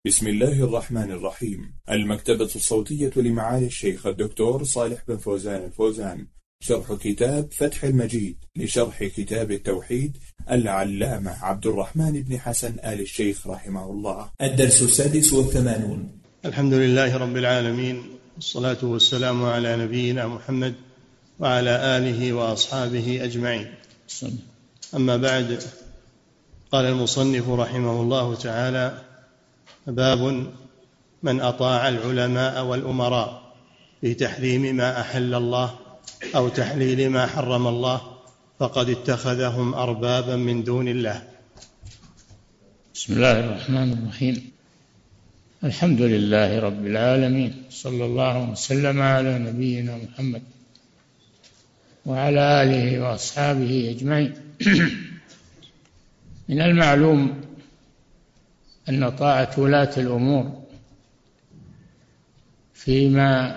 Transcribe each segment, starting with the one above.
بسم الله الرحمن الرحيم. المكتبة الصوتية لمعالي الشيخ الدكتور صالح بن فوزان الفوزان، شرح كتاب فتح المجيد لشرح كتاب التوحيد العلامة عبد الرحمن بن حسن آل الشيخ رحمه الله. الدرس 86. الحمد لله رب العالمين، والصلاة والسلام على نبينا محمد وعلى آله وأصحابه أجمعين. أما بعد، قال المصنف رحمه الله تعالى: باب من أطاع العلماء والأمراء في تحريم ما أحل الله أو تحليل ما حرم الله فقد اتخذهم أربابا من دون الله. بسم الله الرحمن الرحيم. الحمد لله رب العالمين، صلى الله وسلم على نبينا محمد وعلى آله وأصحابه أجمعين. من المعلوم أن طاعة ولاة الأمور فيما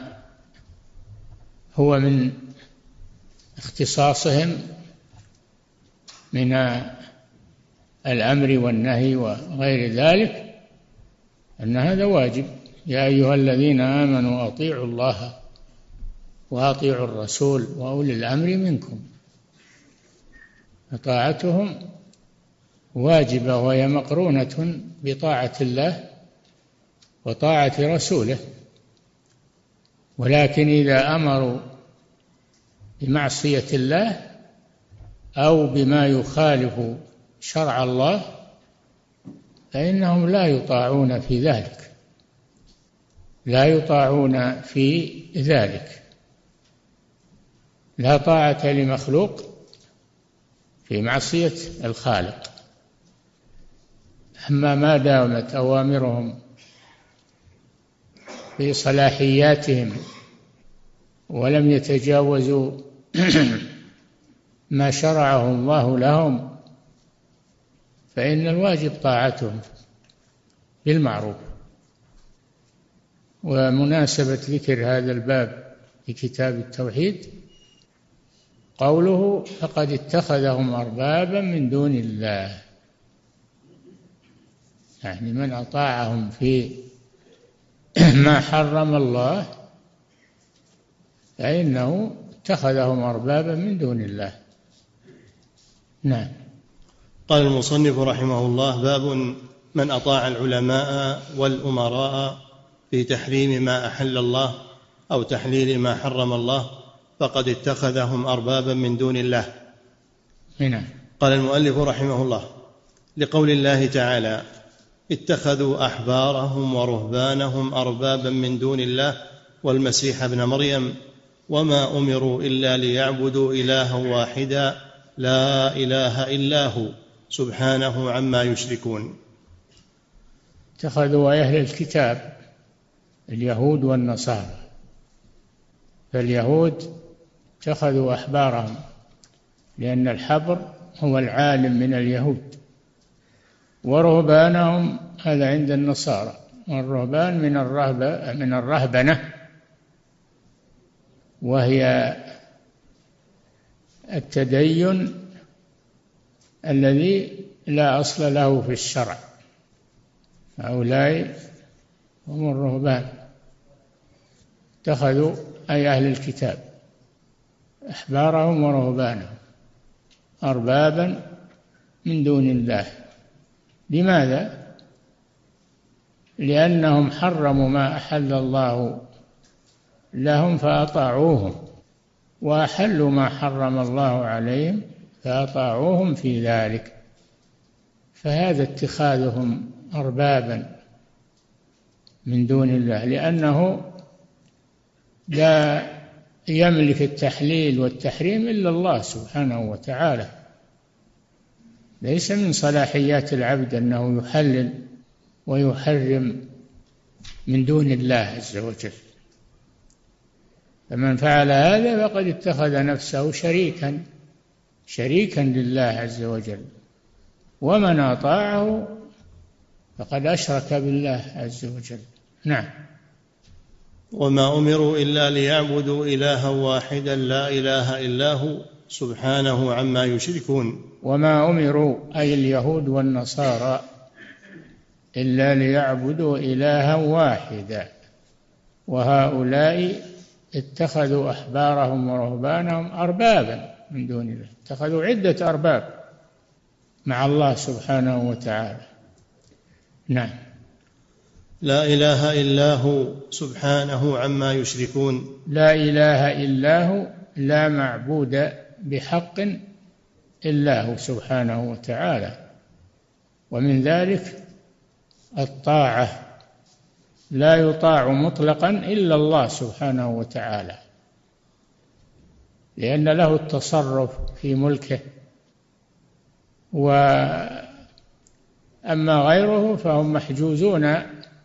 هو من اختصاصهم من الأمر والنهي وغير ذلك أن هذا واجب. يا أيها الذين آمنوا أطيعوا الله وأطيعوا الرسول وأولي الأمر منكم، فطاعتهم واجبة وهي مقرونة بطاعة الله وطاعة رسوله. ولكن إذا أمروا بمعصية الله أو بما يخالف شرع الله فإنهم لا يطاعون في ذلك، لا يطاعون في ذلك. لا طاعة لمخلوق في معصية الخالق. أما ما دامت أوامرهم في صلاحياتهم ولم يتجاوزوا ما شرعه الله لهم فإن الواجب طاعتهم بالمعروف. ومناسبة ذكر هذا الباب في كتاب التوحيد قوله: فقد اتخذهم أربابا من دون الله، يعني من أطاعهم في ما حرم الله فإنه اتخذهم أربابا من دون الله. نعم. قال المصنف رحمه الله: باب من أطاع العلماء والأمراء في تحريم ما أحل الله أو تحليل ما حرم الله فقد اتخذهم أربابا من دون الله. نعم. قال المؤلف رحمه الله: لقول الله تعالى: اتخذوا أحبارهم ورهبانهم أربابا من دون الله والمسيح ابن مريم وما أمروا إلا ليعبدوا إلها واحدا لا إله إلا هو سبحانه عما يشركون. اتخذوا أهل الكتاب اليهود والنصارى، فاليهود اتخذوا أحبارهم لأن الحبر هو العالم من اليهود، ورهبانهم هذا عند النصارى، والرهبان من الرهبنة، وهي التدين الذي لا أصل له في الشرع. هؤلاء هم الرهبان، اتخذوا أي أهل الكتاب أحبارهم ورهبانهم أربابا من دون الله. لماذا؟ لأنهم حرموا ما أحل الله لهم فأطاعوهم، وأحلوا ما حرم الله عليهم فأطاعوهم في ذلك، فهذا اتخاذهم أربابا من دون الله، لأنه لا يملك التحليل والتحريم إلا الله سبحانه وتعالى. ليس من صلاحيات العبد أنه يحلل ويحرم من دون الله عز وجل. فمن فعل هذا فقد اتخذ نفسه شريكا لله عز وجل، ومن أطاعه فقد أشرك بالله عز وجل. نعم. وما أمروا إلا ليعبدوا إلها واحدا لا إله إلا هو سبحانه عما يشركون. وما أمروا أي اليهود والنصارى إلا ليعبدوا إلها واحدا وهؤلاء اتخذوا أحبارهم ورهبانهم أربابا من دون الله، اتخذوا عدة أرباب مع الله سبحانه وتعالى. نعم. لا إله إلا هو سبحانه عما يشركون. لا إله إلا هو، لا معبود بحق إلا هو سبحانه وتعالى. ومن ذلك الطاعة، لا يطاع مطلقا إلا الله سبحانه وتعالى، لأن له التصرف في ملكه، وأما غيره فهم محجوزون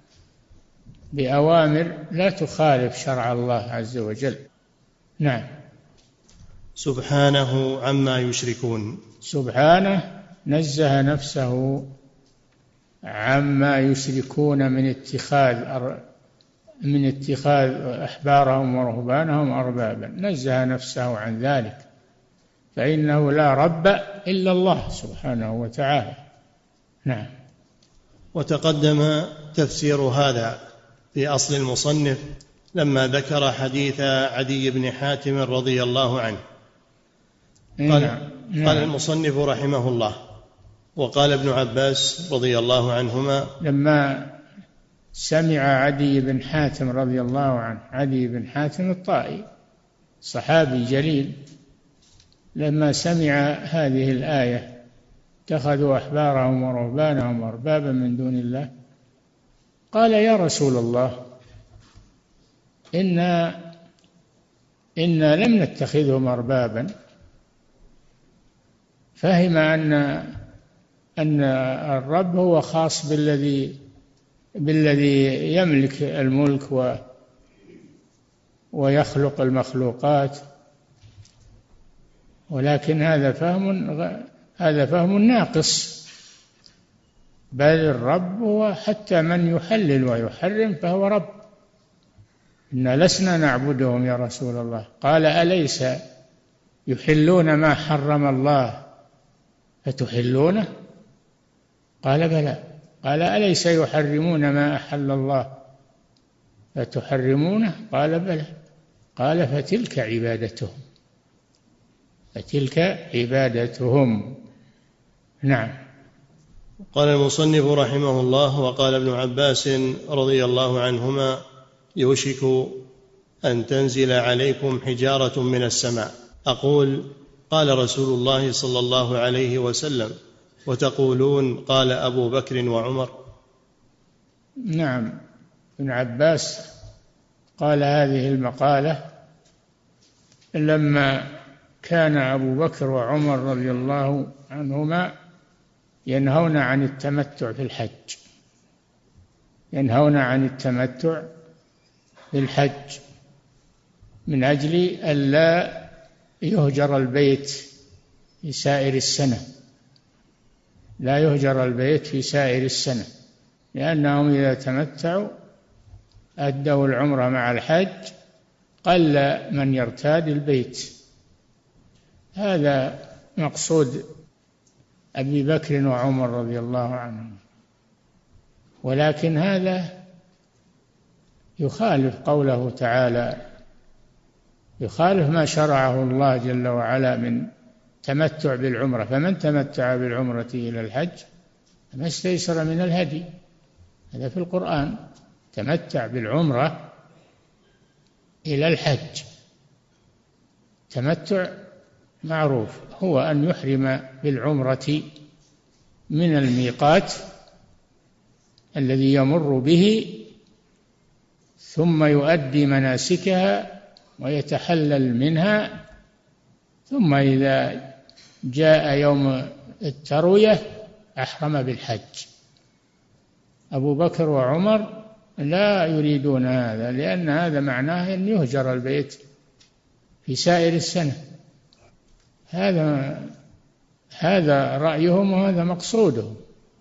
بأوامر لا تخالف شرع الله عز وجل. نعم. سبحانه عما يشركون. سبحانه نزه نفسه عما يشركون من اتخاذ أحبارهم ورهبانهم أربابا، نزه نفسه عن ذلك، فإنه لا رب إلا الله سبحانه وتعالى. نعم. وتقدم تفسير هذا في أصل المصنف لما ذكر حديث عدي بن حاتم رضي الله عنه. قال المصنف رحمه الله: وقال ابن عباس رضي الله عنهما لما سمع عدي بن حاتم رضي الله عنه، عدي بن حاتم الطائي صحابي جليل، لما سمع هذه الآية اتخذوا أحبارهم ورهبانهم أربابا من دون الله، قال: يا رسول الله، إنا لم نتخذهم أربابا. فهم أن الرب هو خاص بالذي يملك الملك ويخلق المخلوقات، ولكن هذا فهم ناقص، بل الرب هو حتى من يحلل ويحرم فهو رب. إنا لسنا نعبدهم يا رسول الله. قال: أليس يحلون ما حرم الله فتحلونه؟ قال: بلى. قال: أليس يحرمون ما أحل الله فتحرمونه؟ قال: بلى. قال: فتلك عبادتهم. نعم. قال المصنف رحمه الله: وقال ابن عباس رضي الله عنهما: يوشك أن تنزل عليكم حجارة من السماء. أقول: قال رسول الله صلى الله عليه وسلم، وتقولون قال أبو بكر وعمر. نعم. ابن عباس قال هذه المقالة لما كان أبو بكر وعمر رضي الله عنهما ينهون عن التمتع في الحج، من أجل ألا يهجر البيت في سائر السنة، لا يهجر البيت في سائر السنة، لأنهم إذا تمتعوا أدوا العمرة مع الحج قل من يرتاد البيت. هذا مقصود أبي بكر وعمر رضي الله عنهم، ولكن هذا يخالف قوله تعالى، يخالف ما شرعه الله جل وعلا من تمتع بالعمرة. فمن تمتع بالعمرة إلى الحج فما استيسر من الهدي، هذا في القرآن. تمتع بالعمرة إلى الحج، تمتع معروف هو أن يحرم بالعمرة من الميقات الذي يمر به، ثم يؤدي مناسكها ويتحلل منها، ثم إذا جاء يوم التروية أحرم بالحج. أبو بكر وعمر لا يريدون هذا، لأن هذا معناه أن يهجر البيت في سائر السنة. هذا رأيهم وهذا مقصودهم.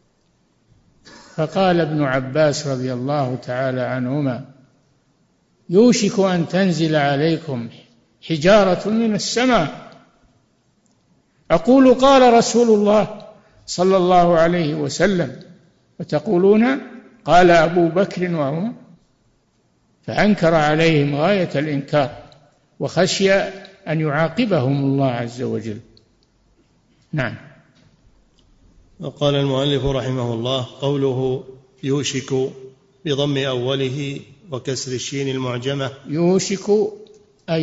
فقال ابن عباس رضي الله تعالى عنهما: يوشك أن تنزل عليكم حجارة من السماء. أقول: قال رسول الله صلى الله عليه وسلم: وتقولون قال أبو بكر وعمر، فأنكر عليهم غاية الإنكار وخشي أن يعاقبهم الله عز وجل. نعم. وقال المؤلف رحمه الله: قوله يوشك بضم أوله وكسر الشين المعجمة. يوشك أن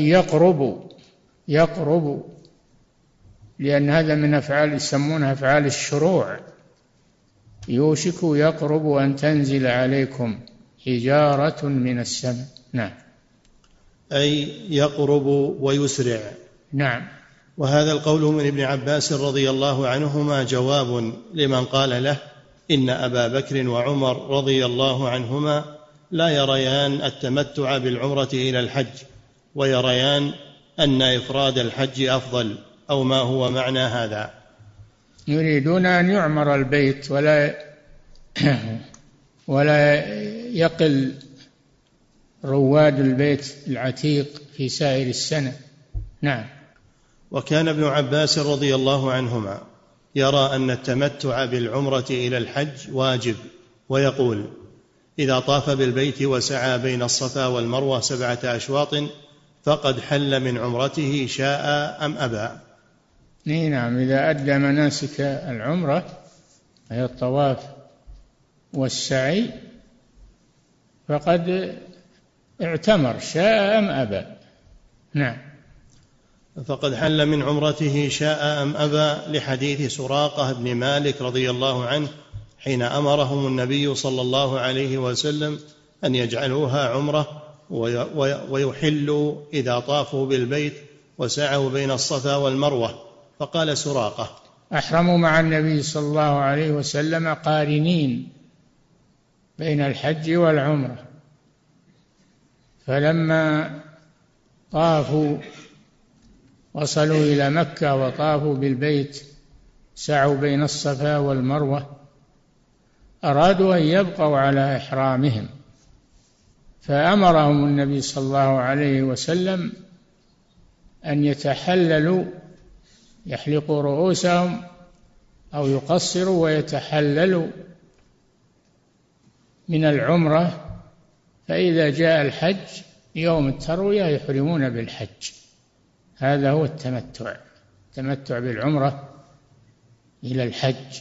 يقرب، لأن هذا من أفعال يسمونها أفعال الشروع. يوشك يقرب أن تنزل عليكم حجارة من السماء. نعم. أي يقرب ويسرع. نعم. وهذا القول من ابن عباس رضي الله عنهما جواب لمن قال له إن أبا بكر وعمر رضي الله عنهما لا يريان التمتع بالعمرة إلى الحج، ويريان أن إفراد الحج أفضل، أو ما هو معنى هذا؟ يريدون أن يعمر البيت ولا يقل رواد البيت العتيق في سائر السنة. نعم. وكان ابن عباس رضي الله عنهما يرى أن التمتع بالعمرة إلى الحج واجب، ويقول: إذا طاف بالبيت وسعى بين الصفا والمروة 7 أشواط فقد حل من عمرته شاء أم أبى. نعم. إذا أدى مناسك العمرة هي الطواف والسعي فقد اعتمر شاء أم أبى. نعم. فقد حل من عمرته شاء أم أبى، لحديث سراقة بن مالك رضي الله عنه حين أمرهم النبي صلى الله عليه وسلم أن يجعلوها عمرة ويحلوا إذا طافوا بالبيت وسعوا بين الصفا والمروة، فقال سراقة: أحرموا مع النبي صلى الله عليه وسلم قارنين بين الحج والعمرة، فلما طافوا وصلوا إلى مكة وطافوا بالبيت سعوا بين الصفا والمروة أرادوا أن يبقوا على إحرامهم، فأمرهم النبي صلى الله عليه وسلم أن يتحللوا، يحلقوا رؤوسهم أو يقصروا ويتحللوا من العمرة، فإذا جاء الحج يوم التروية يحرمون بالحج. هذا هو التمتع بالعمرة إلى الحج.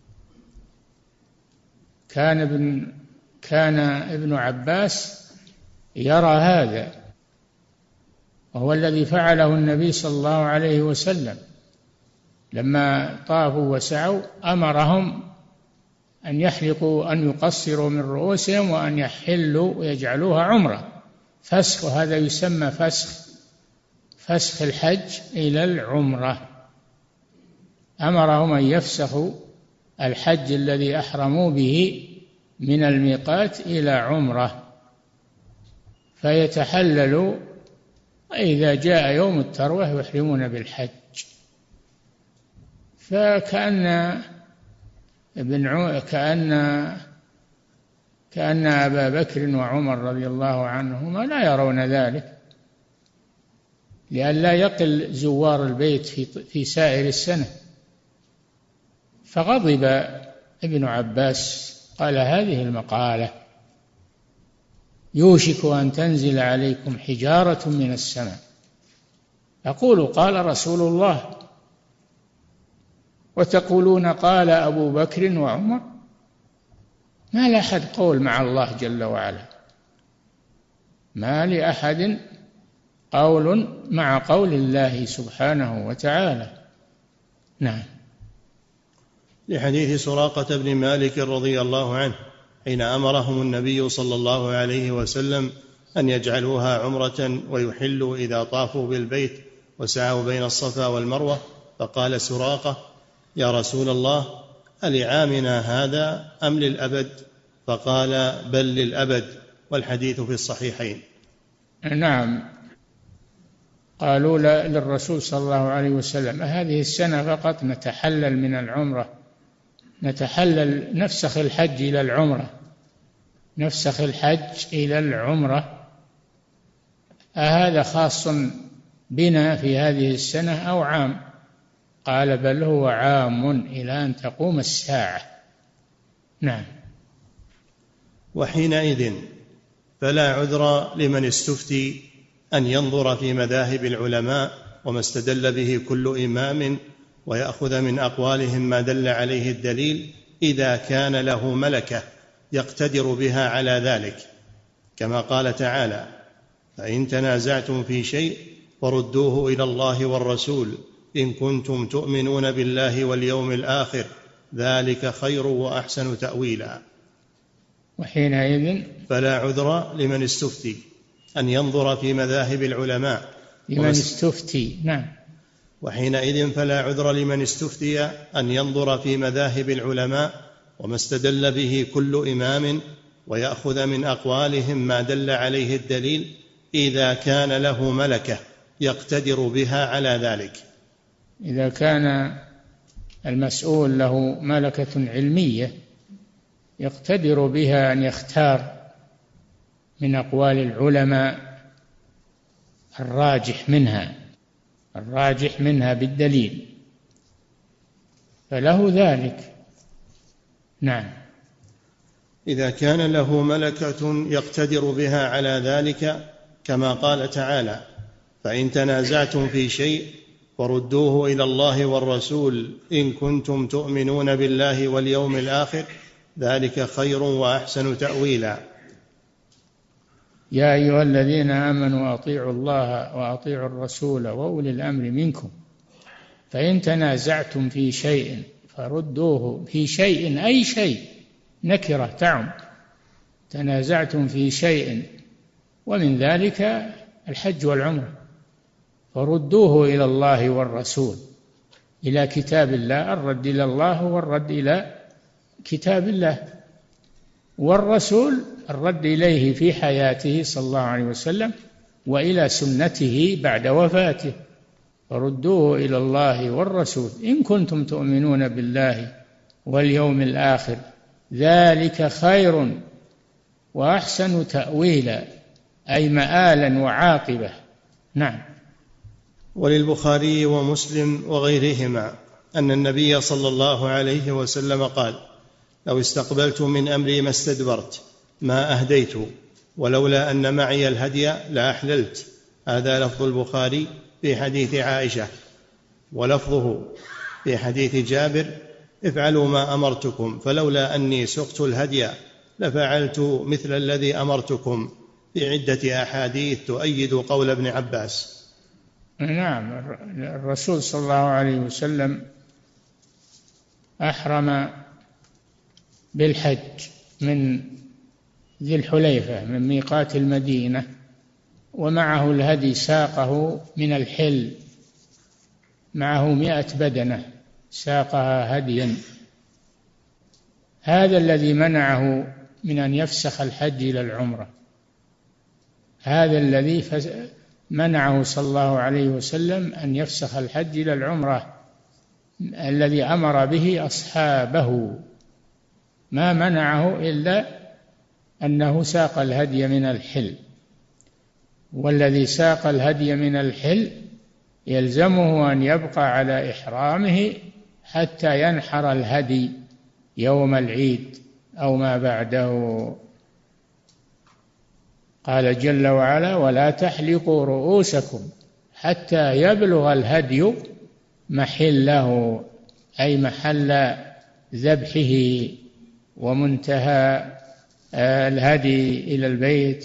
كان ابن عباس يرى هذا، وهو الذي فعله النبي صلى الله عليه وسلم لما طافوا وسعوا، أمرهم أن يحلقوا، أن يقصروا من رؤوسهم وأن يحلوا ويجعلوها عمرة فسخ، وهذا يسمى فسخ الحج إلى العمرة. أمرهم أن يفسخوا الحج الذي أحرموا به من الميقات إلى عمرة فيتحللوا، وإذا جاء يوم التروة يحرمون بالحج. فكأن كأن أبا بكر وعمر رضي الله عنهما لا يرون ذلك، لئلا يقل زوار البيت في سائر السنة. فغضب ابن عباس، قال هذه المقالة: يوشك أن تنزل عليكم حجارة من السماء، أقول قال رسول الله وتقولون قال أبو بكر وعمر. ما لأحد قول مع الله جل وعلا، ما لأحد قول مع قول الله سبحانه وتعالى. نعم. لحديث سراقة بن مالك رضي الله عنه حين أمرهم النبي صلى الله عليه وسلم أن يجعلوها عمرة ويحلوا إذا طافوا بالبيت وسعوا بين الصفا والمروة، فقال سراقة: يا رسول الله، ألعامنا هذا أم للأبد؟ فقال: بل للأبد، والحديث في الصحيحين. نعم. قالوا للرسول صلى الله عليه وسلم: هذه السنة فقط نتحلل من العمرة، نتحلل نفسخ الحج إلى العمرة، نفسخ الحج إلى العمرة، أهذا خاص بنا في هذه السنة أو عام؟ قال: بل هو عام إلى أن تقوم الساعة. نعم. وحينئذ فلا عذر لمن استفتي أن ينظر في مذاهب العلماء وما استدل به كل إمام ويأخذ من أقوالهم ما دل عليه الدليل إذا كان له ملكة يقتدر بها على ذلك، كما قال تعالى: فإن تنازعتم في شيء فردوه إلى الله والرسول إن كنتم تؤمنون بالله واليوم الآخر ذلك خير وأحسن تأويلا. وحينئذ فلا عذر لمن استفتي أن ينظر في مذاهب العلماء لمن استفتي. نعم. وحينئذ فلا عذر لمن استفتي أن ينظر في مذاهب العلماء وما استدل به كل إمام ويأخذ من أقوالهم ما دل عليه الدليل إذا كان له ملكة يقتدر بها على ذلك. إذا كان المسؤول له ملكة علمية يقتدر بها أن يختار من أقوال العلماء الراجح منها بالدليل، فله ذلك. نعم. إذا كان له ملكة يقتدر بها على ذلك، كما قال تعالى: فإن تنازعتم في شيء فردوه إلى الله والرسول إن كنتم تؤمنون بالله واليوم الآخر ذلك خير وأحسن تأويلا. يا أيها الذين آمنوا أطيعوا الله وأطيعوا الرسول وأولي الأمر منكم فإن تنازعتم في شيء فردوه. في شيء أي شيء، نكرة تعم. تنازعتم في شيء ومن ذلك الحج والعمرة، فردوه إلى الله والرسول، إلى كتاب الله. الرد إلى الله والرد إلى كتاب الله، والرسول الرد إليه في حياته صلى الله عليه وسلم وإلى سنته بعد وفاته. فردوه إلى الله والرسول إن كنتم تؤمنون بالله واليوم الآخر ذلك خير وأحسن تأويلا، أي مآلا وعاقبة. نعم. وللبخاري ومسلم وغيرهما أن النبي صلى الله عليه وسلم قال: لو استقبلت من أمري ما استدبرت ما أهديت ولولا أن معي الهدي لأحللت. هذا لفظ البخاري في حديث عائشة، ولفظه في حديث جابر: افعلوا ما أمرتكم فلولا أني سقت الهدي لفعلت مثل الذي أمرتكم، في عدة أحاديث تؤيد قول ابن عباس. نعم. الرسول صلى الله عليه وسلم أحرم بالحج من ذي الحليفة من ميقات المدينة، ومعه الهدي ساقه من الحل، معه 100 بدنة ساقها هديا. هذا الذي منعه من أن يفسخ الحج إلى العمرة، هذا الذي منعه صلى الله عليه وسلم أن يفسخ الحج إلى العمرة، الذي أمر به أصحابه. ما منعه إلا أنه ساق الهدي من الحل، والذي ساق الهدي من الحل يلزمه أن يبقى على إحرامه حتى ينحر الهدي يوم العيد أو ما بعده. قال جل وعلا: ولا تحلقوا رؤوسكم حتى يبلغ الهدي محله، أي محل ذبحه ومنتهى الهدي إلى البيت.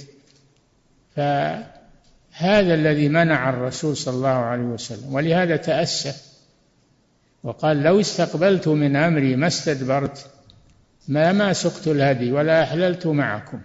فهذا الذي منع الرسول صلى الله عليه وسلم، ولهذا تأسف وقال: لو استقبلت من أمري ما استدبرت ما سقت الهدي ولا أحللت معكم.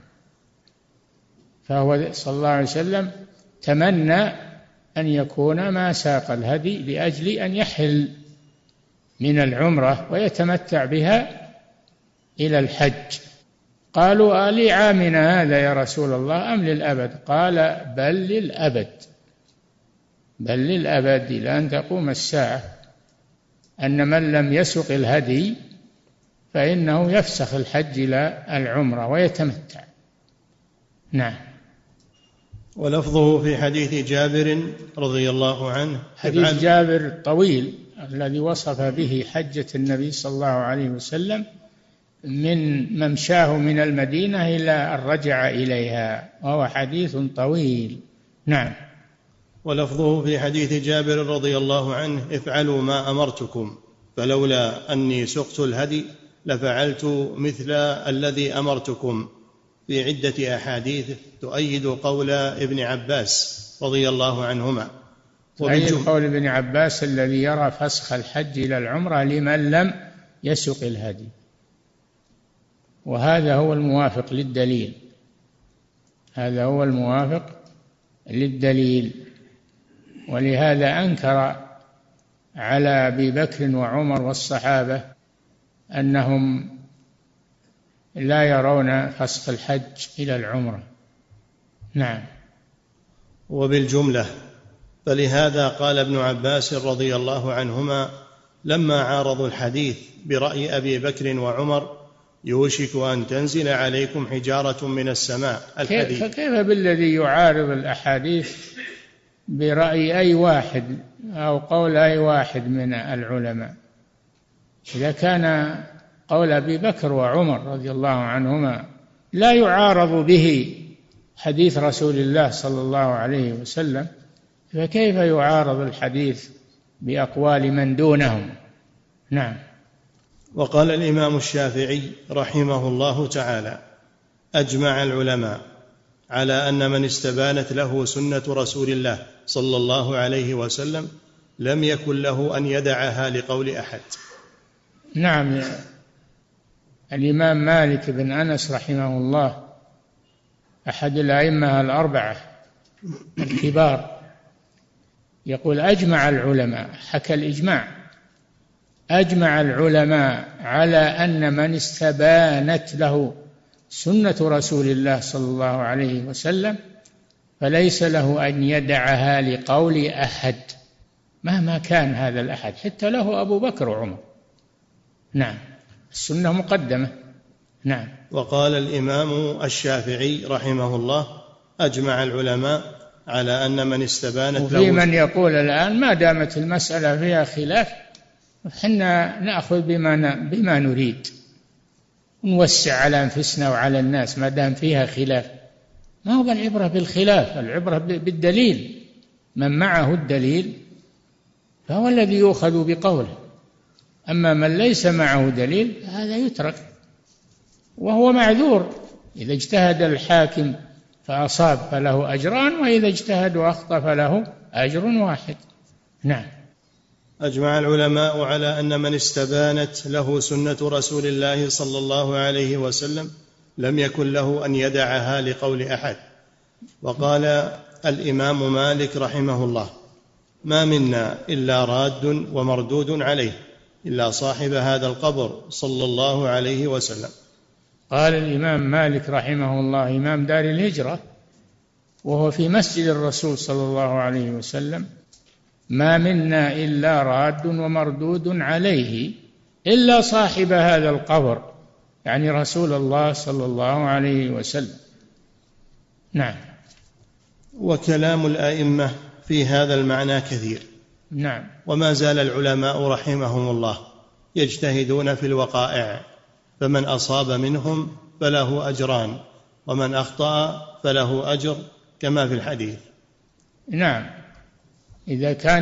فهو صلى الله عليه وسلم تمنى أن يكون ما ساق الهدي لأجل أن يحل من العمرة ويتمتع بها إلى الحج. قالوا: ألي عامنا هذا يا رسول الله أم للأبد؟ قال: بل للأبد، بل للأبد إلى أن تقوم الساعة، أن من لم يسق الهدي فإنه يفسخ الحج إلى العمرة ويتمتع. نعم. ولفظه في حديث جابر رضي الله عنه، حديث جابر طويل الذي وصف به حجة النبي صلى الله عليه وسلم من ممشاه من المدينة إلى أن رجع إليها، وهو حديث طويل. نعم. ولفظه في حديث جابر رضي الله عنه: افعلوا ما أمرتكم، فلولا أني سقت الهدي لفعلت مثل الذي أمرتكم، في عدة أحاديث تؤيد قول ابن عباس رضي الله عنهما. تؤيد قول ابن عباس الذي يرى فسخ الحج إلى العمرة لمن لم يسق الهدي، وهذا هو الموافق للدليل، هذا هو الموافق للدليل. ولهذا أنكر على أبي بكر وعمر والصحابة أنهم لا يرون فسخ الحج إلى العمرة. نعم. وبالجملة فلهذا قال ابن عباس رضي الله عنهما لما عارضوا الحديث برأي أبي بكر وعمر: يوشك أن تنزل عليكم حجارة من السماء. الحديث فكيف بالذي يعارض الأحاديث برأي أي واحد أو قول أي واحد من العلماء؟ إذا كان قول أبي بكر وعمر رضي الله عنهما لا يعارض به حديث رسول الله صلى الله عليه وسلم، فكيف يعارض الحديث بأقوال من دونهم؟ نعم. وقال الإمام الشافعي رحمه الله تعالى: أجمع العلماء على أن من استبانت له سنة رسول الله صلى الله عليه وسلم لم يكن له أن يدعها لقول أحد. نعم. الإمام مالك بن أنس رحمه الله أحد الأئمة الأربعة الكبار يقول: أجمع العلماء، حكى الإجماع، أجمع العلماء على أن من استبانت له سنة رسول الله صلى الله عليه وسلم فليس له أن يدعها لقول أحد مهما كان هذا الأحد، حتى له أبو بكر وعمر. نعم، السنة مقدمة. نعم. وقال الإمام الشافعي رحمه الله: أجمع العلماء على أن من استبانت له. وفي من يقول الآن ما دامت المسألة فيها خلاف حنا نأخذ بما نريد، نوسع على أنفسنا وعلى الناس ما دام فيها خلاف. ما هو العبرة بالخلاف، العبرة بالدليل. من معه الدليل فهو الذي يؤخذ بقوله، أما من ليس معه دليل هذا يترك، وهو معذور. إذا اجتهد الحاكم فأصاب فله أجران، وإذا اجتهد وأخطأ فله أجر واحد. نعم. أجمع العلماء على أن من استبانت له سنة رسول الله صلى الله عليه وسلم لم يكن له أن يدعها لقول أحد. وقال الإمام مالك رحمه الله: ما منا إلا راد ومردود عليه إلا صاحب هذا القبر صلى الله عليه وسلم. قال الإمام مالك رحمه الله إمام دار الهجرة وهو في مسجد الرسول صلى الله عليه وسلم: ما منا إلا راد ومردود عليه إلا صاحب هذا القبر، يعني رسول الله صلى الله عليه وسلم. نعم. وكلام الأئمة في هذا المعنى كثير. نعم. وما زال العلماء رحمهم الله يجتهدون في الوقائع، فمن أصاب منهم فله أجران، ومن أخطأ فله أجر، كما في الحديث. نعم. إذا كان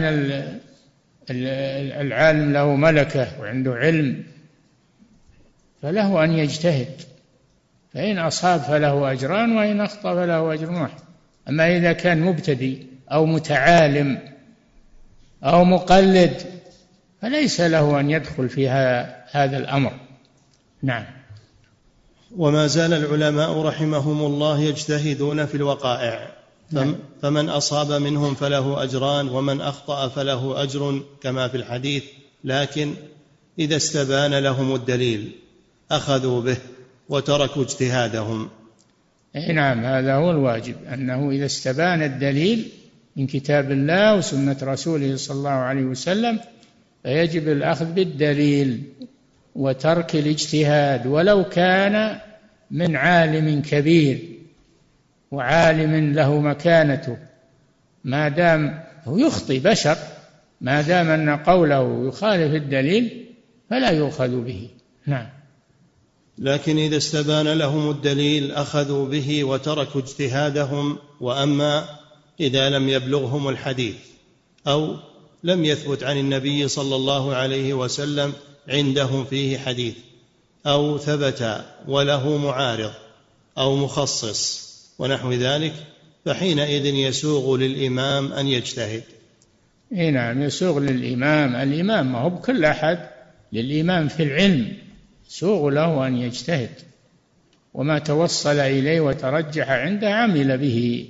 العالم له ملكة وعنده علم فله أن يجتهد، فإن أصاب فله أجران وإن أخطأ فله أجر واحد. أما إذا كان مبتدئ أو متعالم أو مقلد فليس له أن يدخل في هذا الأمر. نعم. وما زال العلماء رحمهم الله يجتهدون في الوقائع، فمن أصاب منهم فله أجران، ومن أخطأ فله أجر، كما في الحديث. لكن إذا استبان لهم الدليل أخذوا به وتركوا اجتهادهم. نعم، هذا هو الواجب، أنه إذا استبان الدليل من كتاب الله وسنة رسوله صلى الله عليه وسلم فيجب الأخذ بالدليل وترك الاجتهاد، ولو كان من عالم كبير وعالم له مكانته، ما دام هو يخطئ بشر، ما دام أن قوله يخالف الدليل فلا يؤخذ به. نعم. لكن إذا استبان لهم الدليل أخذوا به وتركوا اجتهادهم. وأما إذا لم يبلغهم الحديث أو لم يثبت عن النبي صلى الله عليه وسلم عندهم فيه حديث، أو ثبت وله معارض أو مخصص ونحو ذلك، فحينئذ يسوغ للإمام أن يجتهد. نعم، يسوغ للإمام. الإمام ما هو بكل أحد، للإمام في العلم يسوغ له أن يجتهد، وما توصل إليه وترجح عنده عمل به.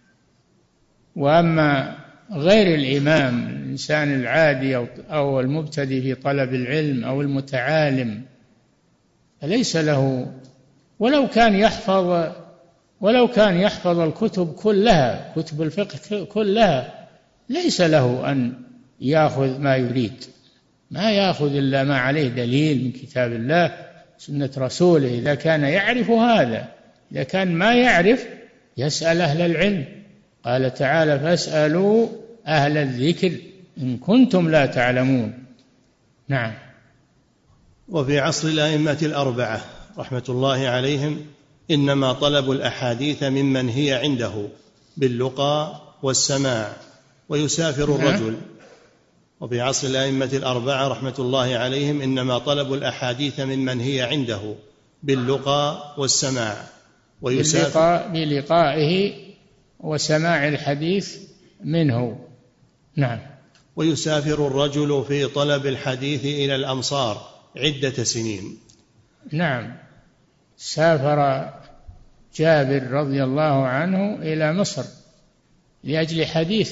وأما غير الإمام، الإنسان العادي أو المبتدئ في طلب العلم أو المتعالم، فليس له، ولو كان يحفظ الكتب كلها، كتب الفقه كلها، ليس له أن يأخذ ما يريد، ما يأخذ إلا ما عليه دليل من كتاب الله سنة رسوله. إذا كان يعرف هذا، إذا كان ما يعرف يسأل أهل العلم. قال تعالى: فاسألوا أهل الذكر إن كنتم لا تعلمون. نعم. وفي عصر الأئمة الأربعة رحمة الله عليهم إنما طلب الأحاديث ممن هي عنده باللقى والسماع، ويسافر الرجل. وفي عصر الأئمة الأربعة رحمة الله عليهم إنما طلب الأحاديث ممن هي عنده باللقى والسماع، ويسافر بلقائه وسماع الحديث منه. نعم. ويسافر الرجل في طلب الحديث إلى الأمصار عدة سنين. نعم، سافر جابر رضي الله عنه إلى مصر لأجل حديث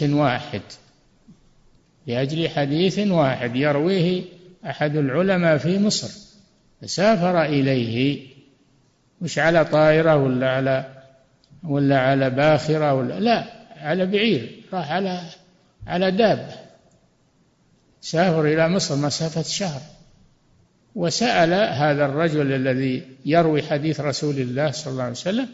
واحد يرويه أحد العلماء في مصر، فسافر إليه، مش على طائرة ولا على باخرة لا، على بعير، راح على دابة، سافر إلى مصر مسافة شهر، وسأل هذا الرجل الذي يروي حديث رسول الله صلى الله عليه وسلم،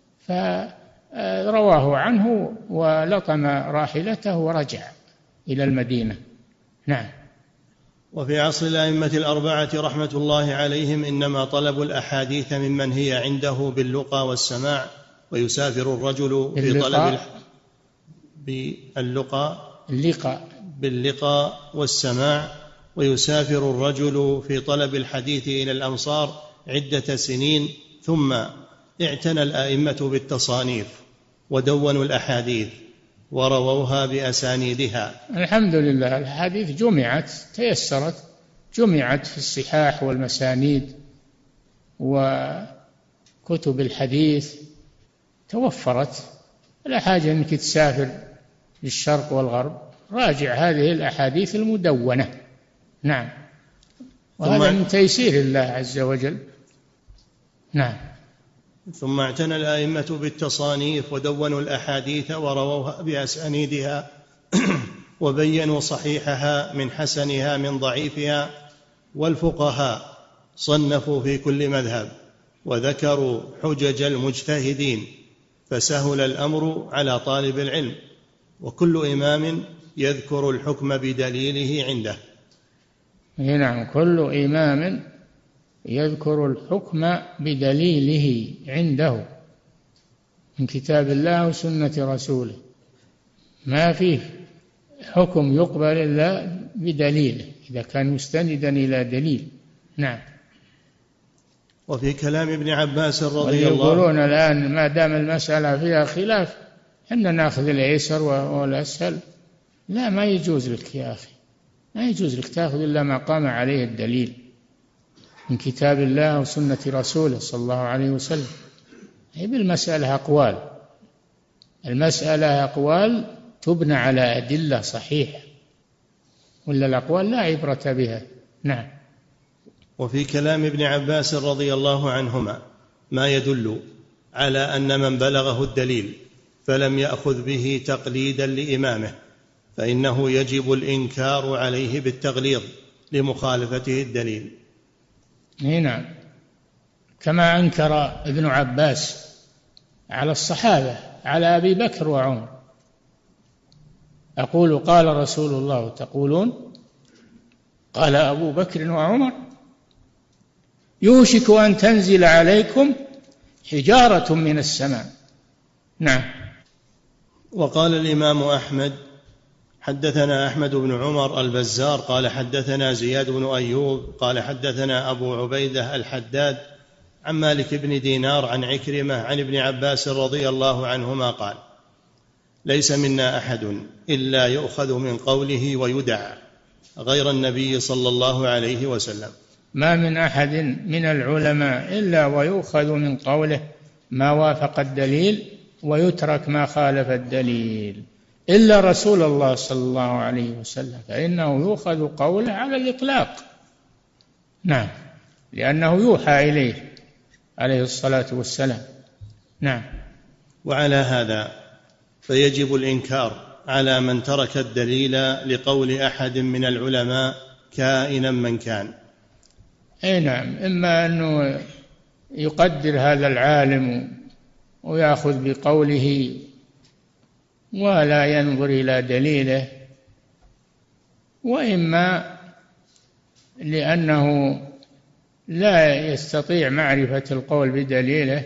فرواه عنه ولطم راحلته ورجع إلى المدينة. نعم. وفي عصر الأئمة الأربعة رحمة الله عليهم إنما طلب الأحاديث ممن هي عنده باللقى والسماع، ويسافر الرجل في طلب باللقى والسماع، ويسافر الرجل في طلب الحديث إلى الأمصار عدة سنين. ثم اعتنى الأئمة بالتصانيف ودونوا الأحاديث ورووها بأسانيدها. الحمد لله، الحديث جمعت، تيسرت، جمعت في الصحاح والمسانيد، وكتب الحديث توفرت، لا حاجة أنك تسافر للشرق والغرب، راجع هذه الأحاديث المدونة. نعم. وهذا من تيسير الله عز وجل. نعم. ثم اعتنى الأئمة بالتصانيف ودونوا الأحاديث ورووها بأسانيدها وبينوا صحيحها من حسنها من ضعيفها، والفقهاء صنفوا في كل مذهب وذكروا حجج المجتهدين، فسهل الأمر على طالب العلم، وكل إمام يذكر الحكم بدليله عنده. نعم، كل إمام يذكر الحكم بدليله عنده من كتاب الله وسنة رسوله، ما فيه حكم يقبل إلا بدليله إذا كان مستندا إلى دليل. نعم. وفي كلام ابن عباس رضي الله عنه، يقولون الآن ما دام المسألة فيها خلاف إن نأخذ الأيسر والأسهل. لا، ما يجوز لك يا أخي، ما يجوز لك تأخذ إلا ما قام عليه الدليل من كتاب الله وسنة رسوله صلى الله عليه وسلم. هي بالمسألة أقوال، المسألة أقوال تبنى على أدلة صحيحة، ولا الأقوال لا عبرة بها. نعم. وفي كلام ابن عباس رضي الله عنهما ما يدل على أن من بلغه الدليل فلم يأخذ به تقليدا لإمامه فإنه يجب الإنكار عليه بالتغليظ لمخالفته الدليل. نعم، كما أنكر ابن عباس على الصحابة، على أبي بكر وعمر. أقول قال رسول الله تقولون قال أبو بكر وعمر. يوشك أن تنزل عليكم حجارة من السماء. نعم. وقال الإمام أحمد حدثنا أحمد بن عمر البزار قال حدثنا زياد بن أيوب قال حدثنا أبو عبيدة الحداد عن مالك بن دينار عن عكرمة عن ابن عباس رضي الله عنهما قال ليس منا أحد إلا يؤخذ من قوله ويدع غير النبي صلى الله عليه وسلم. ما من أحد من العلماء إلا ويؤخذ من قوله ما وافق الدليل ويترك ما خالف الدليل إلا رسول الله صلى الله عليه وسلم، فإنه يؤخذ قوله على الإطلاق. نعم، لأنه يوحى إليه عليه الصلاة والسلام. نعم. وعلى هذا فيجب الإنكار على من ترك الدليل لقول أحد من العلماء كائنا من كان. أي نعم، إما أنه يقدر هذا العالم ويأخذ بقوله ولا ينظر إلى دليله، وإما لأنه لا يستطيع معرفة القول بدليله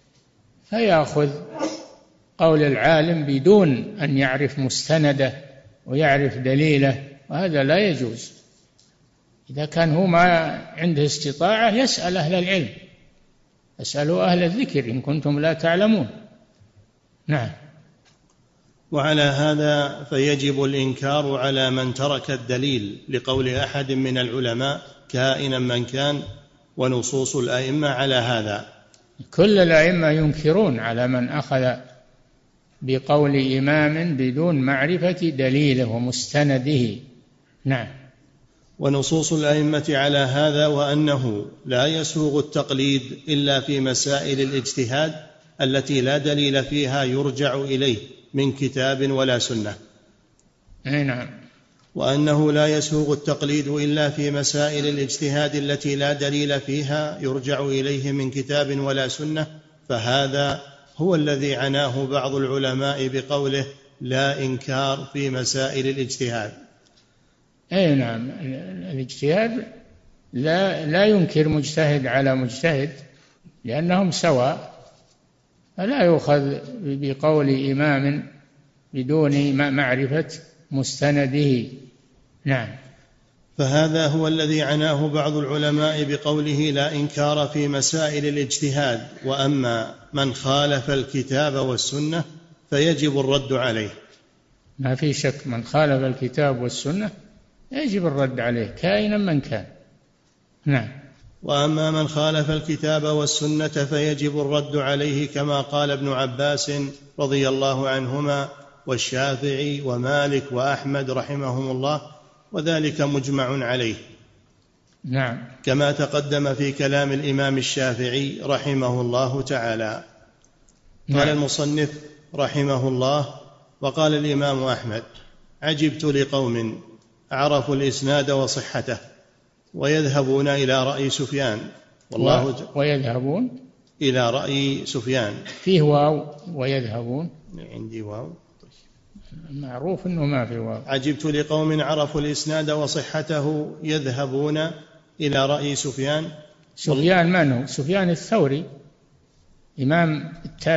فيأخذ قول العالم بدون أن يعرف مستنده ويعرف دليله، وهذا لا يجوز. إذا كان هو ما عنده استطاعة يسأل أهل العلم، اسألوا أهل الذكر إن كنتم لا تعلمون. نعم. وعلى هذا فيجب الإنكار على من ترك الدليل لقول أحد من العلماء كائنا من كان، ونصوص الأئمة على هذا. كل الأئمة ينكرون على من أخذ بقول إمام بدون معرفة دليله ومستنده. نعم. ونصوص الأئمة على هذا، وأنه لا يسوغ التقليد إلا في مسائل الاجتهاد التي لا دليل فيها يرجع إليه من كتاب ولا سنة. نعم. وأنه لا يسوغ التقليد إلا في مسائل الاجتهاد التي لا دليل فيها يرجع إليه من كتاب ولا سنة، فهذا هو الذي عناه بعض العلماء بقوله لا إنكار في مسائل الاجتهاد. أي نعم، الاجتهاد لا ينكر مجتهد على مجتهد لأنهم سواء، فلا يؤخذ بقول إمام بدون معرفة مستنده. نعم. فهذا هو الذي عناه بعض العلماء بقوله لا إنكار في مسائل الاجتهاد. وأما من خالف الكتاب والسنة فيجب الرد عليه. ما في شك، من خالف الكتاب والسنة يجب الرد عليه كائنا من كان. نعم. وأما من خالف الكتاب والسنة فيجب الرد عليه كما قال ابن عباس رضي الله عنهما والشافعي ومالك وأحمد رحمهم الله، وذلك مجمع عليه. نعم. كما تقدم في كلام الإمام الشافعي رحمه الله تعالى. قال المصنف رحمه الله: وقال الإمام أحمد: عجبت لقوم عرفوا الإسناد وصحته ويذهبون إلى رأي سفيان. ويذهبون إلى رأي سفيان. فيه واو ويذهبون؟ عندي واو، معروف أنه ما في واو. عجبت لقوم عرفوا الإسناد وصحته يذهبون إلى رأي سفيان. سفيان من هو؟ سفيان الثوري، إمام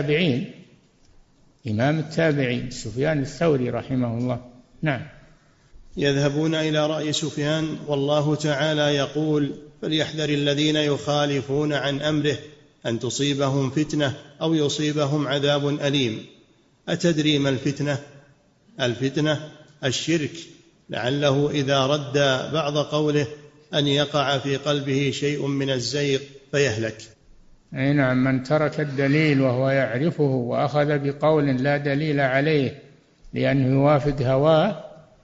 التابعين سفيان الثوري رحمه الله. نعم. يذهبون إلى رأي سفيان، والله تعالى يقول: فليحذر الذين يخالفون عن أمره أن تصيبهم فتنة أو يصيبهم عذاب أليم. أتدري ما الفتنة؟ الفتنة الشرك، لعله إذا رد بعض قوله أن يقع في قلبه شيء من الزيغ فيهلك. أي نعم، من ترك الدليل وهو يعرفه وأخذ بقول لا دليل عليه لأنه يوافق هواه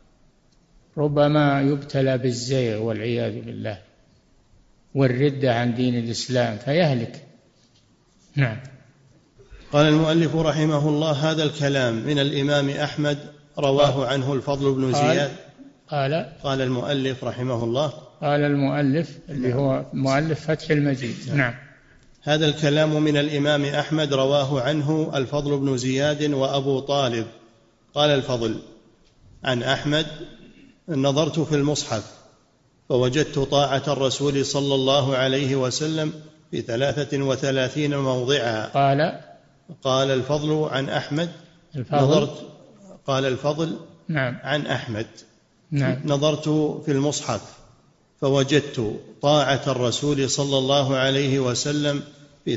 ربما يبتلى بالزيغ والعياذ بالله والردة عن دين الإسلام فيهلك. نعم. قال المؤلف رحمه الله: هذا الكلام من الإمام أحمد رواه عنه الفضل بن زياد. قال المؤلف رحمه الله، قال المؤلف اللي هو مؤلف فتح المجيد. نعم. هذا الكلام من الإمام أحمد رواه عنه الفضل بن زياد وأبو طالب. قال الفضل عن أحمد: نظرت في المصحف فوجدت طاعة الرسول صلى الله عليه وسلم في 33 موضعا. قال الفضل عن أحمد قال الفضل نعم عن أحمد نعم. نظرت في المصحف فوجدت طاعة الرسول صلى الله عليه وسلم في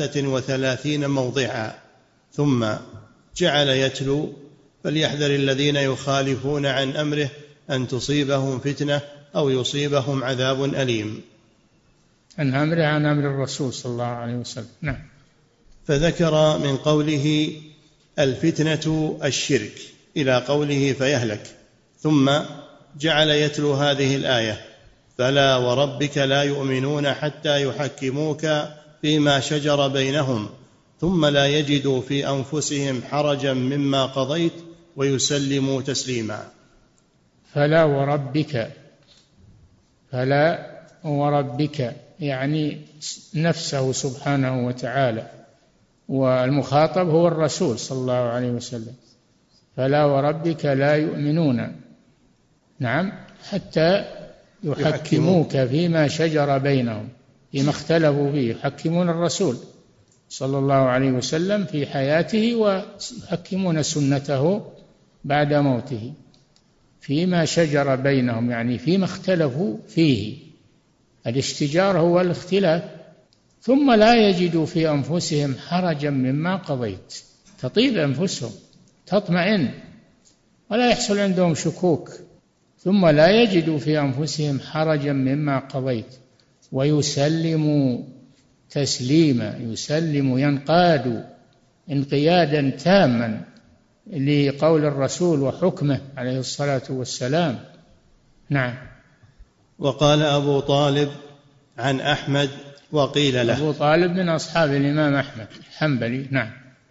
33 موضعا، ثم جعل يتلو: فليحذر الذين يخالفون عن أمره أن تصيبهم فتنة أو يصيبهم عذاب أليم. عن أمره عن أمر الرسول صلى الله عليه وسلم. نعم. فذكر من قوله الفتنة الشرك إلى قوله فيهلك، ثم جعل يتلو هذه الآية: فلا وربك لا يؤمنون حتى يحكموك فيما شجر بينهم ثم لا يجدوا في أنفسهم حرجا مما قضيت ويسلموا تسليما. فلا وربك، فلا وربك يعني نفسه سبحانه وتعالى، والمخاطب هو الرسول صلى الله عليه وسلم. فلا وربك لا يؤمنون، نعم، حتى يحكموك فيما شجر بينهم، فيما اختلفوا فيه. يحكمون الرسول صلى الله عليه وسلم في حياته ويحكمون سنته بعد موته. فيما شجر بينهم يعني فيما اختلفوا فيه، الاشتجار هو الاختلاف. ثم لا يجدوا في أنفسهم حرجا مما قضيت، تطيب أنفسهم، تطمئن، ولا يحصل عندهم شكوك. ثم لا يجدوا في أنفسهم حرجا مما قضيت ويسلموا تسليما. يسلم ينقاد انقيادا تاما لقول الرسول وحكمه عليه الصلاة والسلام. نعم. وقال أبو طالب عن أحمد وقيل له. أبو طالب من أصحاب الإمام أحمد الحنبلي. نعم.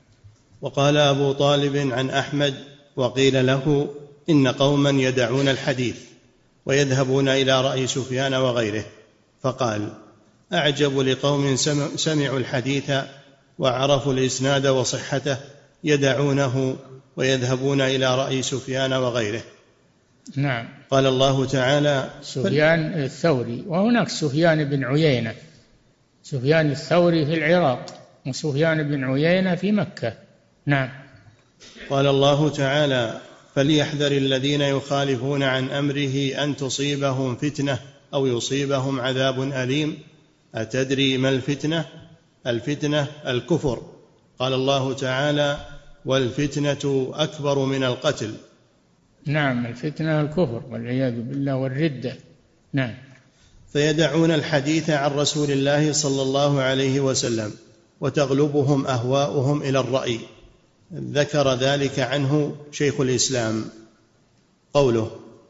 وقال أبو طالب عن أحمد وقيل له: إن قوما يدعون الحديث ويذهبون إلى رأي سفيان وغيره. فقال: أعجب لقوم سمعوا الحديث وعرفوا الإسناد وصحته يدعونه ويذهبون إلى رأي سفيان وغيره. نعم. قال الله تعالى: سفيان الثوري، وهناك سفيان بن عيينة، سفيان الثوري في العراق وسفيان بن عيينة في مكة. نعم. قال الله تعالى: فليحذر الذين يخالفون عن أمره أن تصيبهم فتنة أو يصيبهم عذاب أليم. أتدري ما الفتنة؟ الفتنة الكفر. قال الله تعالى: والفتنة أكبر من القتل. نعم، الفتنة الكفر والعياذ بالله والردة. نعم. فيدعون الحديث عن رسول الله صلى الله عليه وسلم وتغلبهم أهواؤهم إلى الرأي. ذكر ذلك عنه شيخ الإسلام قوله: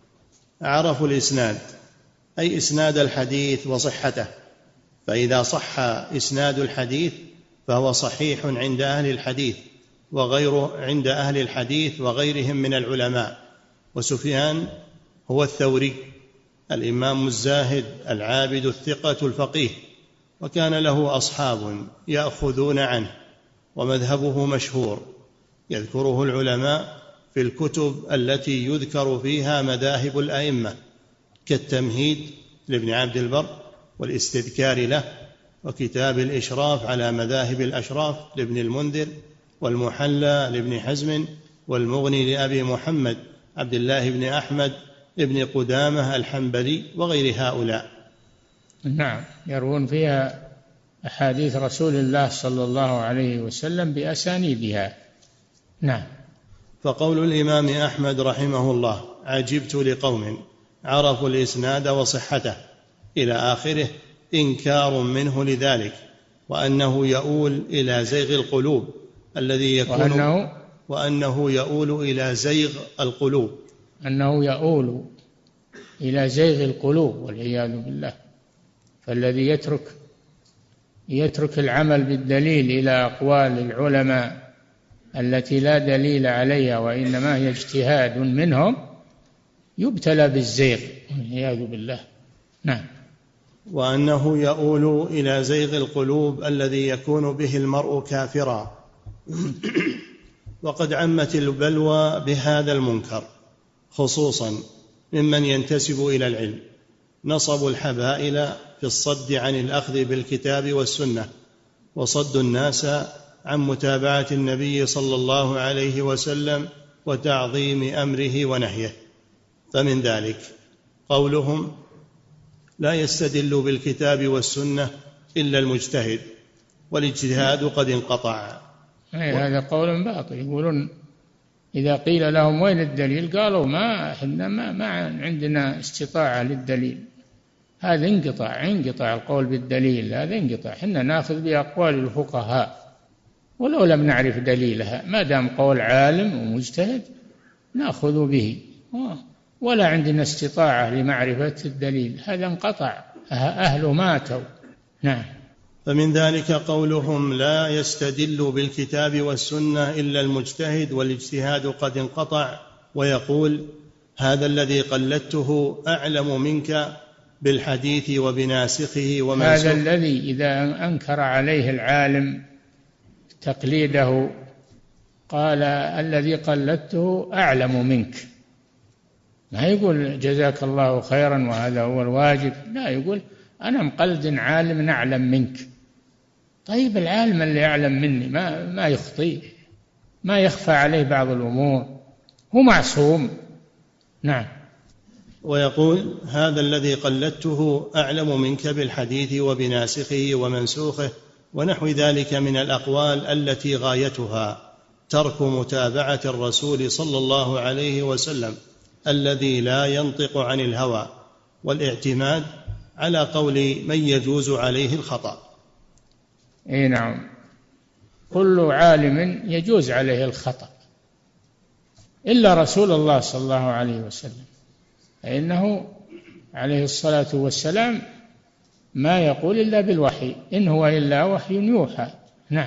عرفوا الإسناد، أي إسناد الحديث وصحته، فإذا صح إسناد الحديث فهو صحيح عند أهل الحديث وغيره عند أهل الحديث وغيرهم من العلماء. وسفيان هو الثوري الإمام الزاهد العابد الثقة الفقيه، وكان له أصحاب يأخذون عنه، ومذهبه مشهور يذكره العلماء في الكتب التي يذكر فيها مذاهب الأئمة، كالتمهيد لابن عبد البر، والاستذكار له، وكتاب الإشراف على مذاهب الأشراف لابن المنذر، والمحلى لابن حزم، والمغني لأبي محمد عبد الله بن أحمد ابن قدامة الحنبلي، وغير هؤلاء. نعم، يروون فيها أحاديث رسول الله صلى الله عليه وسلم بأسانيدها. نعم. فقول الإمام أحمد رحمه الله: عجبت لقوم عرفوا الإسناد وصحته إلى آخره، إنكار منه لذلك، وأنه يؤول إلى زيغ القلوب الذي يكون وأنه يؤول إلى زيغ القلوب، أنه يؤول إلى زيغ القلوب والعياذ بالله. فالذي يترك العمل بالدليل إلى أقوال العلماء التي لا دليل عليها وإنما هي اجتهاد منهم يبتلى بالزيغ والعياذ بالله. نعم. وأنه يؤول إلى زيغ القلوب الذي يكون به المرء كافرا. وقد عمت البلوى بهذا المنكر، خصوصا ممن ينتسب إلى العلم، نصبوا الحبائل في الصد عن الأخذ بالكتاب والسنة، وصد الناس عن متابعة النبي صلى الله عليه وسلم وتعظيم أمره ونهيه. فمن ذلك قولهم: لا يستدل بالكتاب والسنة إلا المجتهد، والاجتهاد قد انقطع. هذا قول باطل. يقولون إذا قيل لهم وين الدليل قالوا ما عندنا استطاعة للدليل. هذا انقطع القول بالدليل، هذا انقطع. حنا ناخذ بأقوال الفقهاء ولو لم نعرف دليلها، ما دام قول عالم ومجتهد ناخذ به، ولا عندنا استطاعة لمعرفة الدليل. هذا انقطع، أهله ماتوا. نعم. فمن ذلك قولهم: لا يستدل بالكتاب والسنة إلا المجتهد والاجتهاد قد انقطع. ويقول: هذا الذي قلدته أعلم منك بالحديث وبناسخه ومنسوخه. هذا الذي إذا أنكر عليه العالم تقليده قال: الذي قلدته أعلم منك. ما يقول جزاك الله خيرا وهذا هو الواجب، لا، يقول أنا مقلد عالم أعلم منك. طيب العالم اللي أعلم مني ما يخطئ، ما يخفى عليه بعض الأمور، هو معصوم. نعم. ويقول: هذا الذي قلدته أعلم منك بالحديث وبناسخه ومنسوخه ونحو ذلك من الأقوال التي غايتها ترك متابعة الرسول صلى الله عليه وسلم الذي لا ينطق عن الهوى، والاعتماد على قول من يجوز عليه الخطأ. نعم، كل عالم يجوز عليه الخطأ إلا رسول الله صلى الله عليه وسلم، فإنه عليه الصلاة والسلام ما يقول إلا بالوحي، إن هو إلا وحي يوحى. نعم.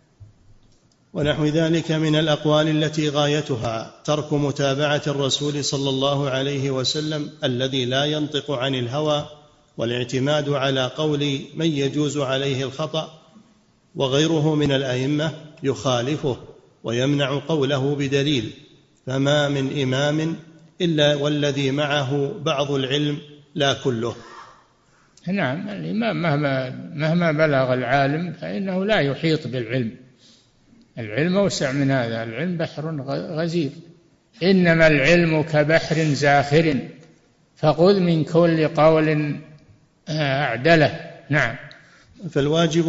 ونحو ذلك من الأقوال التي غايتها ترك متابعة الرسول صلى الله عليه وسلم الذي لا ينطق عن الهوى، والاعتماد على قول من يجوز عليه الخطأ، وغيره من الأئمة يخالفه ويمنع قوله بدليل، فما من إمام إلا والذي معه بعض العلم لا كله. نعم، الإمام مهما بلغ العالم فإنه لا يحيط بالعلم، العلم أوسع من هذا، العلم بحر غزير. إنما العلم كبحر زاخر فخذ من كل قول أعدله. نعم. فالواجب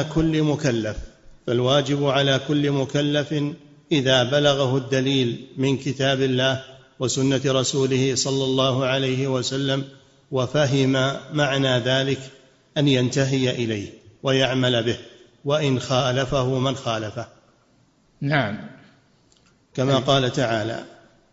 على كل مكلف إذا بلغه الدليل من كتاب الله وسنة رسوله صلى الله عليه وسلم وفهم معنى ذلك أن ينتهي إليه ويعمل به، وإن خالفه من خالفه. نعم. كما قال تعالى: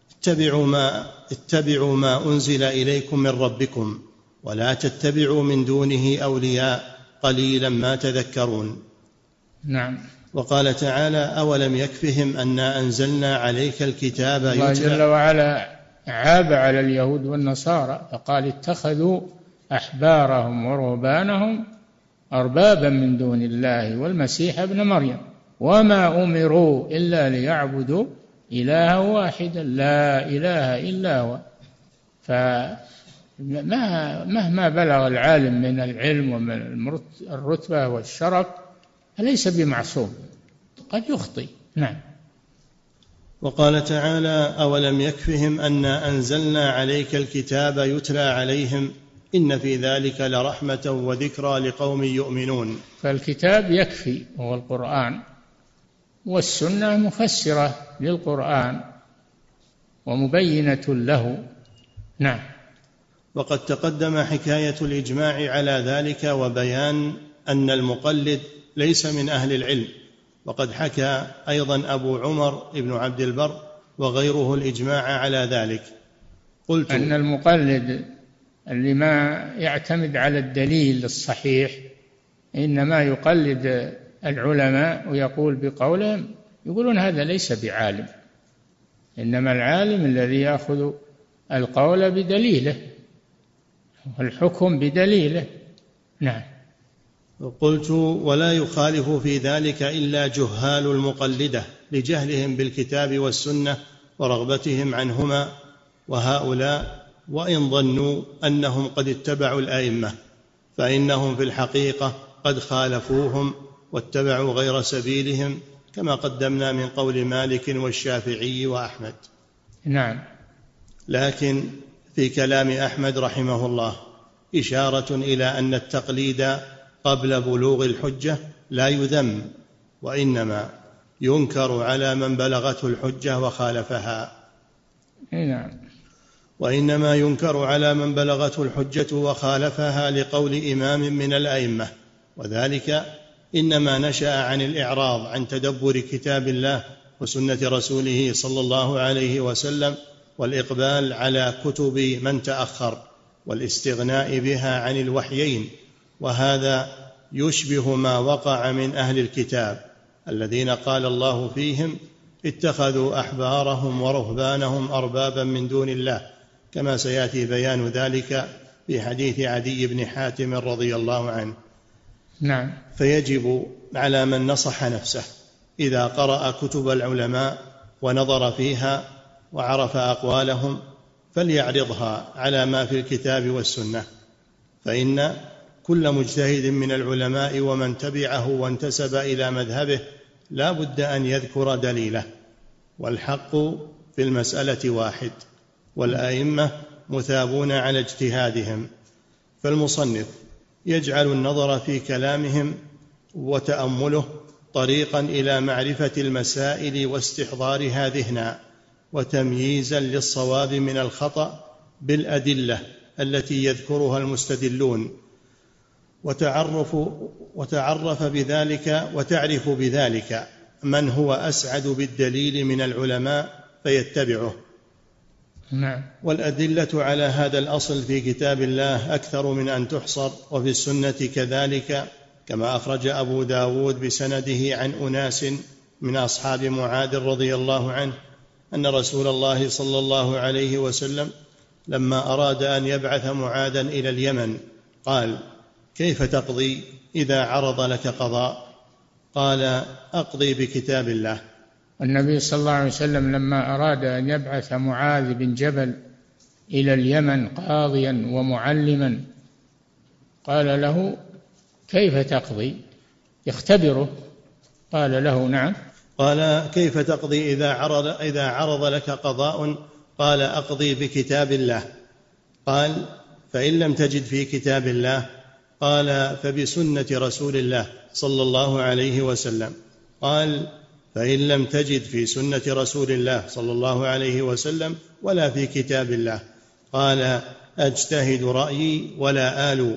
اتبعوا ما أنزل إليكم من ربكم ولا تتبعوا من دونه أولياء قليلا ما تذكرون. نعم. وقال تعالى: أولم يكفهم أنا أنزلنا عليك الكتاب يتلى. الله جل وعلا عاب على اليهود والنصارى فقال: اتخذوا أحبارهم ورهبانهم أربابا من دون الله والمسيح ابن مريم وما أمروا إلا ليعبدوا إلها واحدا لا إله إلا هو. فمهما بلغ العالم من العلم ومن الرتبة والشرف فليس بمعصوم، قد يخطئ. نعم. وقال تعالى: أولم يكفهم أنا أنزلنا عليك الكتاب يتلى عليهم إن في ذلك لرحمة وذكرى لقوم يؤمنون. فالكتاب يكفي هو القرآن، والسنة مفسرة للقرآن ومبينة له. نعم. وقد تقدم حكاية الإجماع على ذلك وبيان أن المقلد ليس من أهل العلم، وقد حكى أيضا أبو عمر ابن عبد البر وغيره الإجماع على ذلك. قلت أن المقلد اللي ما يعتمد على الدليل الصحيح إنما يقلد العلماء ويقول بقولهم، يقولون هذا ليس بعالم، إنما العالم الذي يأخذ القول بدليله والحكم بدليله. نعم. قلت: ولا يخالف في ذلك إلا جهال المقلدة لجهلهم بالكتاب والسنة ورغبتهم عنهما، وهؤلاء وإن ظنوا أنهم قد اتبعوا الأئمة، فإنهم في الحقيقة قد خالفوهم واتبعوا غير سبيلهم، كما قدمنا من قول مالك والشافعي وأحمد. نعم. لكن في كلام أحمد رحمه الله إشارة إلى أن التقليد قبل بلوغ الحجة لا يذم، وإنما ينكر على من بلغته الحجة وخالفها. نعم. وإنما ينكر على من بلغته الحجة وخالفها لقول إمام من الأئمة، وذلك إنما نشأ عن الإعراض عن تدبر كتاب الله وسنة رسوله صلى الله عليه وسلم، والإقبال على كتب من تأخر، والاستغناء بها عن الوحيين. وهذا يشبه ما وقع من أهل الكتاب الذين قال الله فيهم: اتخذوا أحبارهم ورهبانهم أربابا من دون الله، كما سيأتي بيان ذلك في حديث عدي بن حاتم رضي الله عنه. نعم. فيجب على من نصح نفسه إذا قرأ كتب العلماء ونظر فيها وعرف أقوالهم فليعرضها على ما في الكتاب والسنة، فإن كل مجتهد من العلماء ومن تبعه وانتسب إلى مذهبه لا بد أن يذكر دليله، والحق في المسألة واحد، والأئمة مثابون على اجتهادهم. فالمصنف يجعل النظر في كلامهم وتأمله طريقا إلى معرفة المسائل واستحضارها ذهنا، وتمييزا للصواب من الخطأ بالأدلة التي يذكرها المستدلون، وتعرف بذلك من هو أسعد بالدليل من العلماء فيتبعه. نعم. والأدلة على هذا الأصل في كتاب الله أكثر من أن تحصر، وفي السنة كذلك، كما أخرج أبو داود بسنده عن أناس من أصحاب معاذ رضي الله عنه أن رسول الله صلى الله عليه وسلم لما أراد أن يبعث معاذا إلى اليمن قال: كيف تقضي إذا عرض لك قضاء؟ قال: أقضي بكتاب الله. النبي صلى الله عليه وسلم لما أراد أن يبعث معاذ بن جبل إلى اليمن قاضيا ومعلما قال له: كيف تقضي؟ يختبره. قال له: نعم. قال: كيف تقضي إذا عرض لك قضاء؟ قال: أقضي بكتاب الله. قال: فإن لم تجد في كتاب الله؟ قال: فبسنة رسول الله صلى الله عليه وسلم. قال: فإن لم تجد في سنة رسول الله صلى الله عليه وسلم ولا في كتاب الله؟ قال: أجتهد رأيي ولا آل.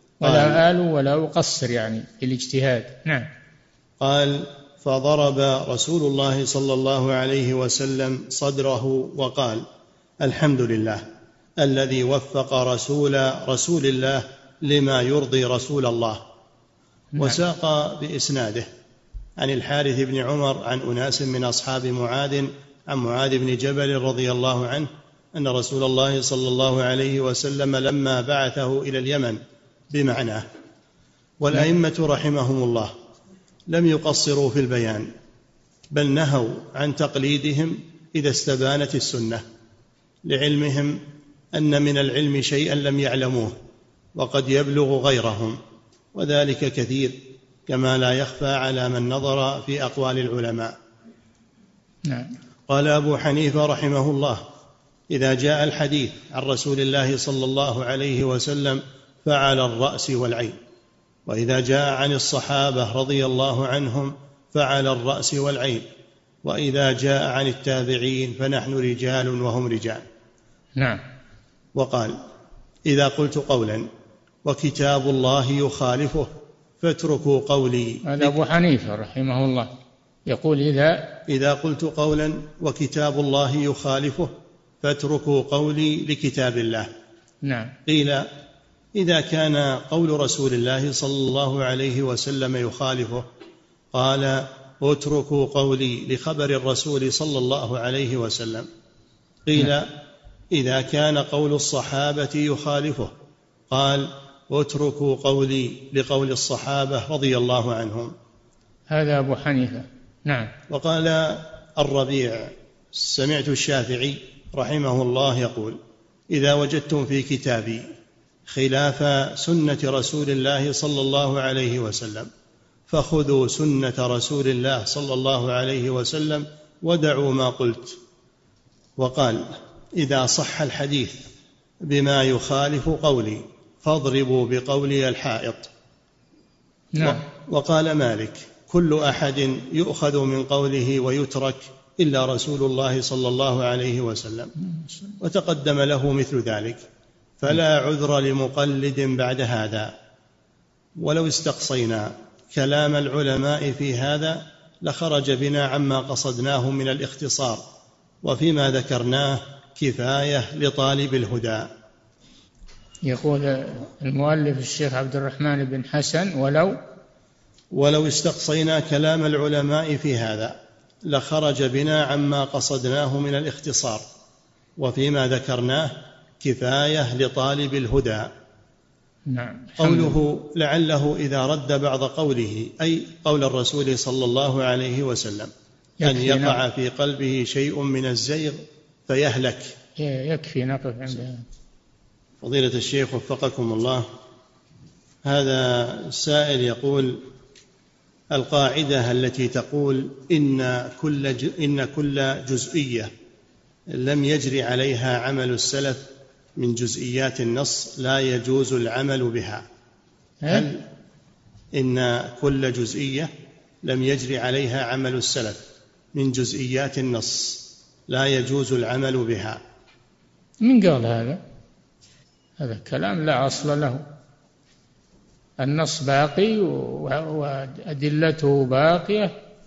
ولا أقصر، يعني في الاجتهاد. نعم. قال: فضرب رسول الله صلى الله عليه وسلم صدره وقال: الحمد لله الذي وفق رسول الله لما يرضي رسول الله. نعم. وساق بإسناده عن الحارث بن عمر عن أناس من أصحاب معاذ عن معاذ بن جبل رضي الله عنه أن رسول الله صلى الله عليه وسلم لما بعثه إلى اليمن بمعناه. والأئمة رحمهم الله لم يقصروا في البيان، بل نهوا عن تقليدهم إذا استبانت السنة، لعلمهم أن من العلم شيئا لم يعلموه وقد يبلغ غيرهم، وذلك كثير، كما لا يخفى على من نظر في أقوال العلماء. نعم. قال أبو حنيفة رحمه الله: إذا جاء الحديث عن رسول الله صلى الله عليه وسلم فعلى الرأس والعين، وإذا جاء عن الصحابة رضي الله عنهم فعلى الرأس والعين، وإذا جاء عن التابعين فنحن رجال وهم رجال. نعم. وقال: إذا قلت قولا وكتاب الله يخالفه فاتركوا قولي. هذا أبو حنيفة رحمه الله يقول: إذا قلت قولا وكتاب الله يخالفه فاتركوا قولي لكتاب الله. نعم. قيل: إذا كان قول رسول الله صلى الله عليه وسلم يخالفه؟ قال: اتركوا قولي لخبر الرسول صلى الله عليه وسلم. قيل: إذا كان قول الصحابة يخالفه؟ قال: اتركوا قولي لقول الصحابة رضي الله عنهم. هذا أبو حنيفة. نعم. وقال الربيع: سمعت الشافعي رحمه الله يقول: إذا وجدتم في كتابي خلاف سنة رسول الله صلى الله عليه وسلم فخذوا سنة رسول الله صلى الله عليه وسلم ودعوا ما قلت. وقال: إذا صح الحديث بما يخالف قولي فاضربوا بقولي الحائط. نعم. وقال مالك: كل أحد يؤخذ من قوله ويترك إلا رسول الله صلى الله عليه وسلم. وتقدم له مثل ذلك، فلا عذر لمقلد بعد هذا. ولو استقصينا كلام العلماء في هذا لخرج بنا عما قصدناه من الاختصار، وفيما ذكرناه كفاية لطالب الهدى. يقول المؤلف الشيخ عبد الرحمن بن حسن: ولو استقصينا كلام العلماء في هذا لخرج بنا عما قصدناه من الاختصار، وفيما ذكرناه كفاية لطالب الهدى. نعم. قوله لعله إذا رد بعض قوله أي قول الرسول صلى الله عليه وسلم أن يقع في قلبه شيء من الزيغ فيهلك. يكفي نقف عند فضيلة الشيخ وفقكم الله. هذا السائل يقول: القاعدة التي تقول إن كل جزئية لم يجري عليها عمل السلف من جزئيات النص لا يجوز العمل بها، هل إن كل جزئية لم يجري عليها عمل السلف من جزئيات النص لا يجوز العمل بها؟ من قال هذا؟ هذا كلام لا أصل له. النص باقي وأدلته باقية،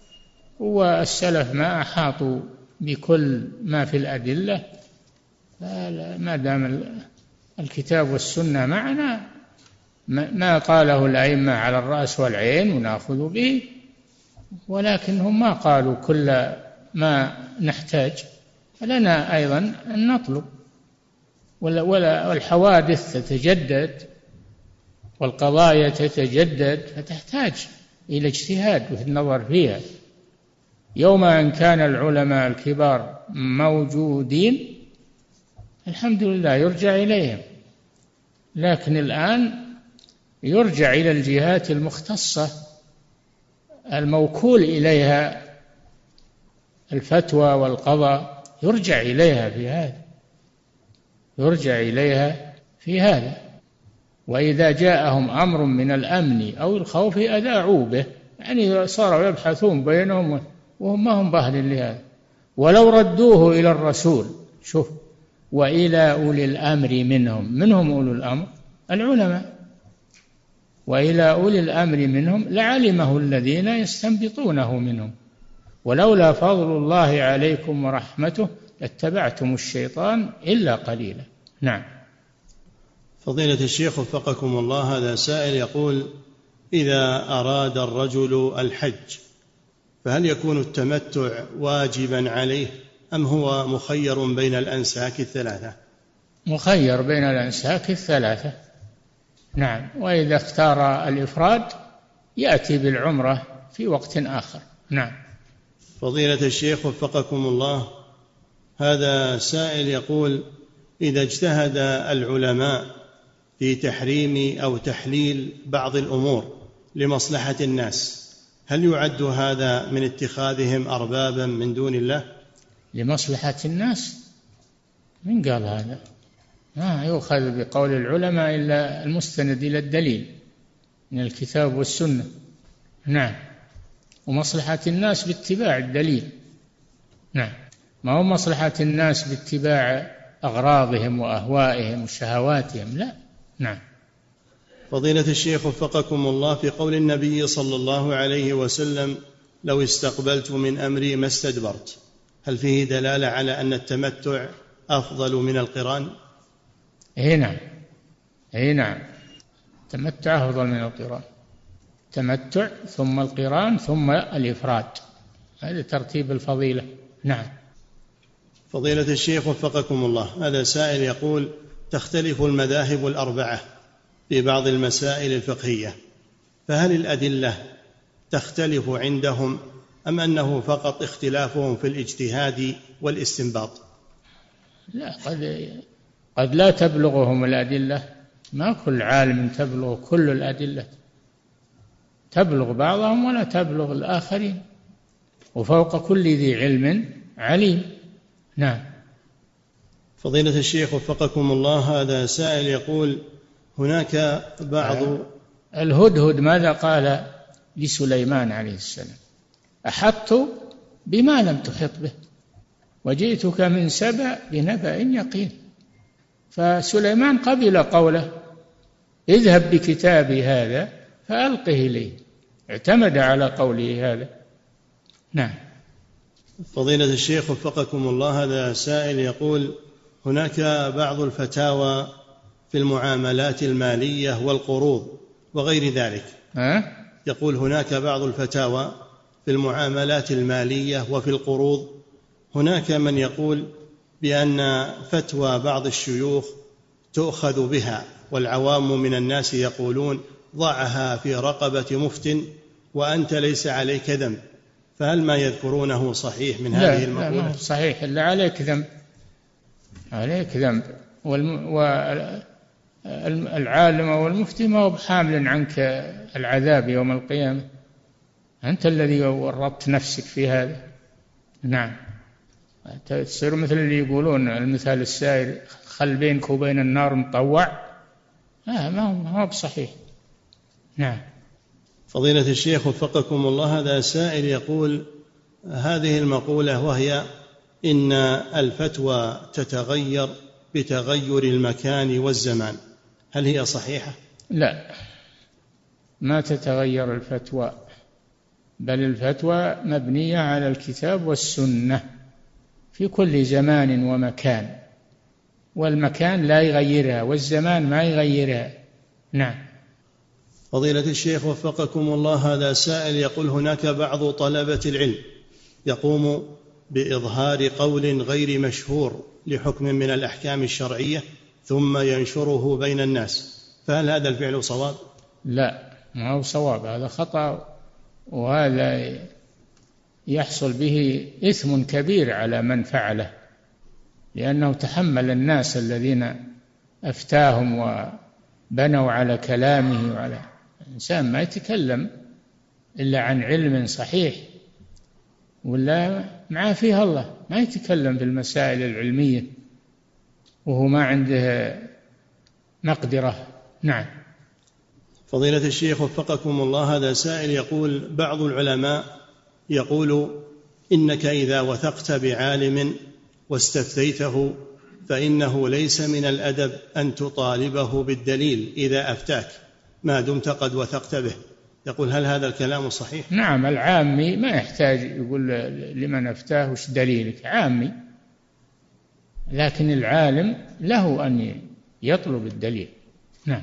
والسلف ما أحاطوا بكل ما في الأدلة. ما دام الكتاب والسنة معنا ما قاله الأئمة على الرأس والعين ونأخذ به، ولكنهم ما قالوا كل ما نحتاج، لنا أيضا أن نطلب. والحوادث تتجدد والقضايا تتجدد، فتحتاج إلى اجتهاد والنظر فيها. يوم أن كان العلماء الكبار موجودين الحمد لله يرجع إليهم، لكن الآن يرجع إلى الجهات المختصة الموكول إليها الفتوى والقضاء، يرجع إليها في هذا. وإذا جاءهم أمر من الأمن أو الخوف أذاعوا به، يعني صاروا يبحثون بينهم وهم ما هم باهل لهذا. ولو ردوه إلى الرسول، شوف، وإلى أولي الأمر منهم أولو الأمر العلماء، وإلى أولي الأمر منهم لعلمه الذين يستنبطونه منهم، ولولا فضل الله عليكم ورحمته لاتبعتم الشيطان إلا قليلا. نعم. فضيلة الشيخ وفقكم الله، هذا سائل يقول: إذا أراد الرجل الحج فهل يكون التمتع واجبا عليه أم هو مخير بين الأنساك الثلاثة؟ مخير بين الأنساك الثلاثة، نعم. وإذا اختار الإفراد يأتي بالعمرة في وقت آخر. نعم. فضيلة الشيخ وفقكم الله، هذا سائل يقول: إذا اجتهد العلماء في تحريم أو تحليل بعض الأمور لمصلحة الناس، هل يعد هذا من اتخاذهم أربابا من دون الله؟ لمصلحة الناس؟ من قال هذا؟ ما يؤخذ بقول العلماء إلا المستند إلى الدليل من الكتاب والسنة. نعم. ومصلحة الناس باتباع الدليل. نعم. ما هو مصلحة الناس باتباع أغراضهم وأهوائهم وشهواتهم، لا. نعم. فضيلة الشيخ وفقكم الله، في قول النبي صلى الله عليه وسلم: لو استقبلت من أمري ما استدبرت، هل فيه دلالة على أن التمتع أفضل من القران؟ نعم. نعم. التمتع أفضل من القران. تمتع ثم القران ثم الإفراد، هذا ترتيب الفضيلة. نعم. فضيلة الشيخ وفقكم الله، هذا سائل يقول: تختلف المذاهب الأربعة في بعض المسائل الفقهية، فهل الأدلة تختلف عندهم أم أنه فقط اختلافهم في الاجتهاد والاستنباط؟ لا، قد لا تبلغهم الأدلة، ما كل عالم تبلغ كل الأدلة، تبلغ بعضهم ولا تبلغ الآخرين، وفوق كل ذي علم عليم. نعم. فضيلة الشيخ وفقكم الله، هذا سائل يقول هناك بعض الهدهد ماذا قال لسليمان عليه السلام؟ أحطت بما لم تحط به وجئتك من سبأ بنبأ يقين. فسليمان قبل قوله اذهب بكتابي هذا فألقه إليه، اعتمد على قوله هذا. نعم. فضيلة الشيخ وفقكم الله، هذا سائل يقول هناك بعض الفتاوى في المعاملات المالية والقروض وغير ذلك. يقول هناك بعض الفتاوى في المعاملات المالية وفي القروض، هناك من يقول بأن فتوى بعض الشيوخ تؤخذ بها، والعوام من الناس يقولون ضعها في رقبة مفت وأنت ليس عليك ذنب، فهل ما يذكرونه صحيح من هذه المقولة؟ لا، ما صحيح، إلا عليك ذنب، عليك ذنب. والعالم والمفتي ما هو بحامل عنك العذاب يوم القيامة، أنت الذي ورطت نفسك في هذا. نعم. تصير مثل اللي يقولون المثال السائر خل بينك وبين النار مطوع، ما هو بصحيح. نعم. فضيلة الشيخ وفقكم الله، هذا سائل يقول هذه المقولة وهي إن الفتوى تتغير بتغير المكان والزمان، هل هي صحيحة؟ لا، ما تتغير الفتوى، بل الفتوى مبنية على الكتاب والسنة في كل زمان ومكان، والمكان لا يغيرها والزمان ما يغيرها. نعم. فضيلة الشيخ وفقكم الله، هذا سائل يقول هناك بعض طلبة العلم يقوم بإظهار قول غير مشهور لحكم من الأحكام الشرعية ثم ينشره بين الناس، فهل هذا الفعل صواب؟ لا، ما هو صواب، هذا خطأ، وهذا يحصل به إثم كبير على من فعله، لأنه تحمل الناس الذين أفتاهم وبنوا على كلامه. وعلى الإنسان ما يتكلم إلا عن علم صحيح، ولا معاه فيها الله، ما يتكلم بالمسائل العلمية وهو ما عنده مقدرة. نعم. فضيلة الشيخ وفقكم الله، هذا سائل يقول بعض العلماء يقول إنك إذا وثقت بعالم واستفتيته فإنه ليس من الأدب أن تطالبه بالدليل إذا أفتاك ما دمت قد وثقت به، يقول هل هذا الكلام صحيح؟ نعم. العامي ما يحتاج يقول لمن أفتاه وش دليلك، عامي، لكن العالم له أن يطلب الدليل. نعم.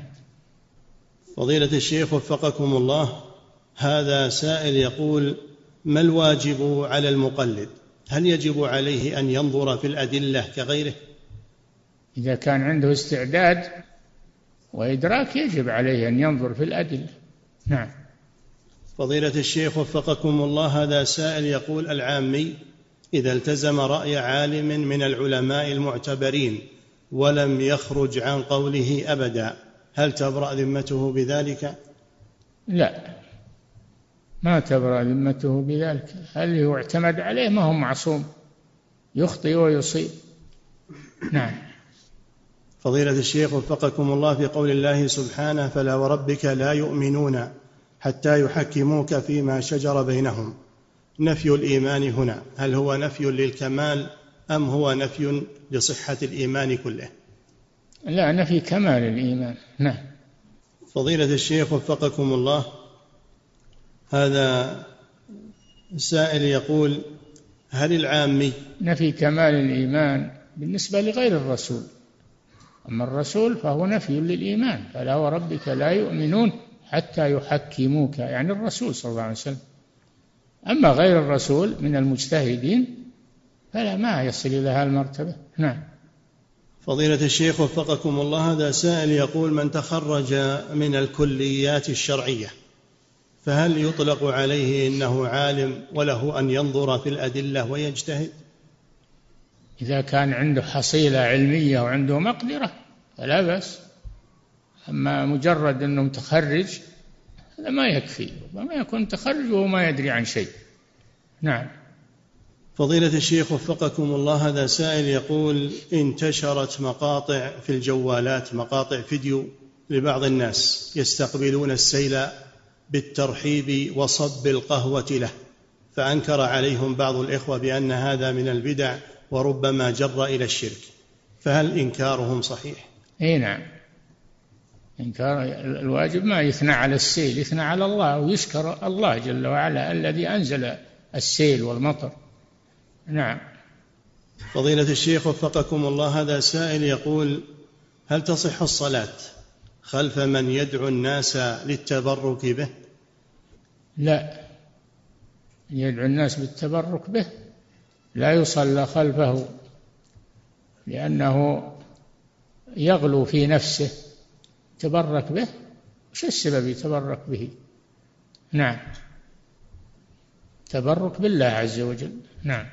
فضيلة الشيخ وفقكم الله، هذا سائل يقول ما الواجب على المقلد؟ هل يجب عليه أن ينظر في الأدلة كغيره؟ إذا كان عنده استعداد وإدراك يجب عليه أن ينظر في الأدلة. نعم. فضيلة الشيخ وفقكم الله، هذا سائل يقول العامي إذا التزم رأي عالم من العلماء المعتبرين ولم يخرج عن قوله أبدا، هل تبرأ ذمته بذلك؟ لا، ما تبرأ ذمته بذلك، هل هو اعتمد عليه؟ ما هو معصوم، يخطئ ويصيب. نعم. فضيلة الشيخ وفقكم الله، في قول الله سبحانه فلا وربك لا يؤمنون حتى يحكموك فيما شجر بينهم، نفي الإيمان هنا هل هو نفي للكمال أم هو نفي لصحة الإيمان كله؟ لا، نفي كمال الإيمان. نعم. فضيلة الشيخ وفقكم الله، هذا سائل يقول هل العامي نفي كمال الإيمان بالنسبة لغير الرسول، أما الرسول فهو نفي للإيمان، فلا وربك لا يؤمنون حتى يحكموك، يعني الرسول صلى الله عليه وسلم. أما غير الرسول من المجتهدين فلا، ما يصل إلى هالمرتبة. نعم. فضيلة الشيخ وفقكم الله، هذا سائل يقول من تخرج من الكليات الشرعية فهل يطلق عليه إنه عالم وله أن ينظر في الأدلة ويجتهد؟ إذا كان عنده حصيلة علمية وعنده مقدرة فلا بأس. أما مجرد أنه متخرج هذا ما يكفي، وما يكون متخرج وهو ما يدري عن شيء. نعم. فضيلة الشيخ وفقكم الله، هذا سائل يقول: انتشرت مقاطع في الجوالات، مقاطع فيديو لبعض الناس يستقبلون السيل بالترحيب وصب القهوة له، فأنكر عليهم بعض الإخوة بأن هذا من البدع وربما جر إلى الشرك، فهل إنكارهم صحيح؟ نعم، إنكار الواجب ما يثنى على السيل، يثنى على الله ويشكر الله جل وعلا الذي أنزل السيل والمطر. نعم. فضيلة الشيخ وفقكم الله، هذا سائل يقول: هل تصح الصلاة خلف من يدعو الناس للتبرك به؟ لا، يدعو الناس بالتبرك به لا يصلى خلفه، لأنه يغلو في نفسه. تبرك به، وش السبب يتبرك به؟ نعم، تبرك بالله عز وجل. نعم.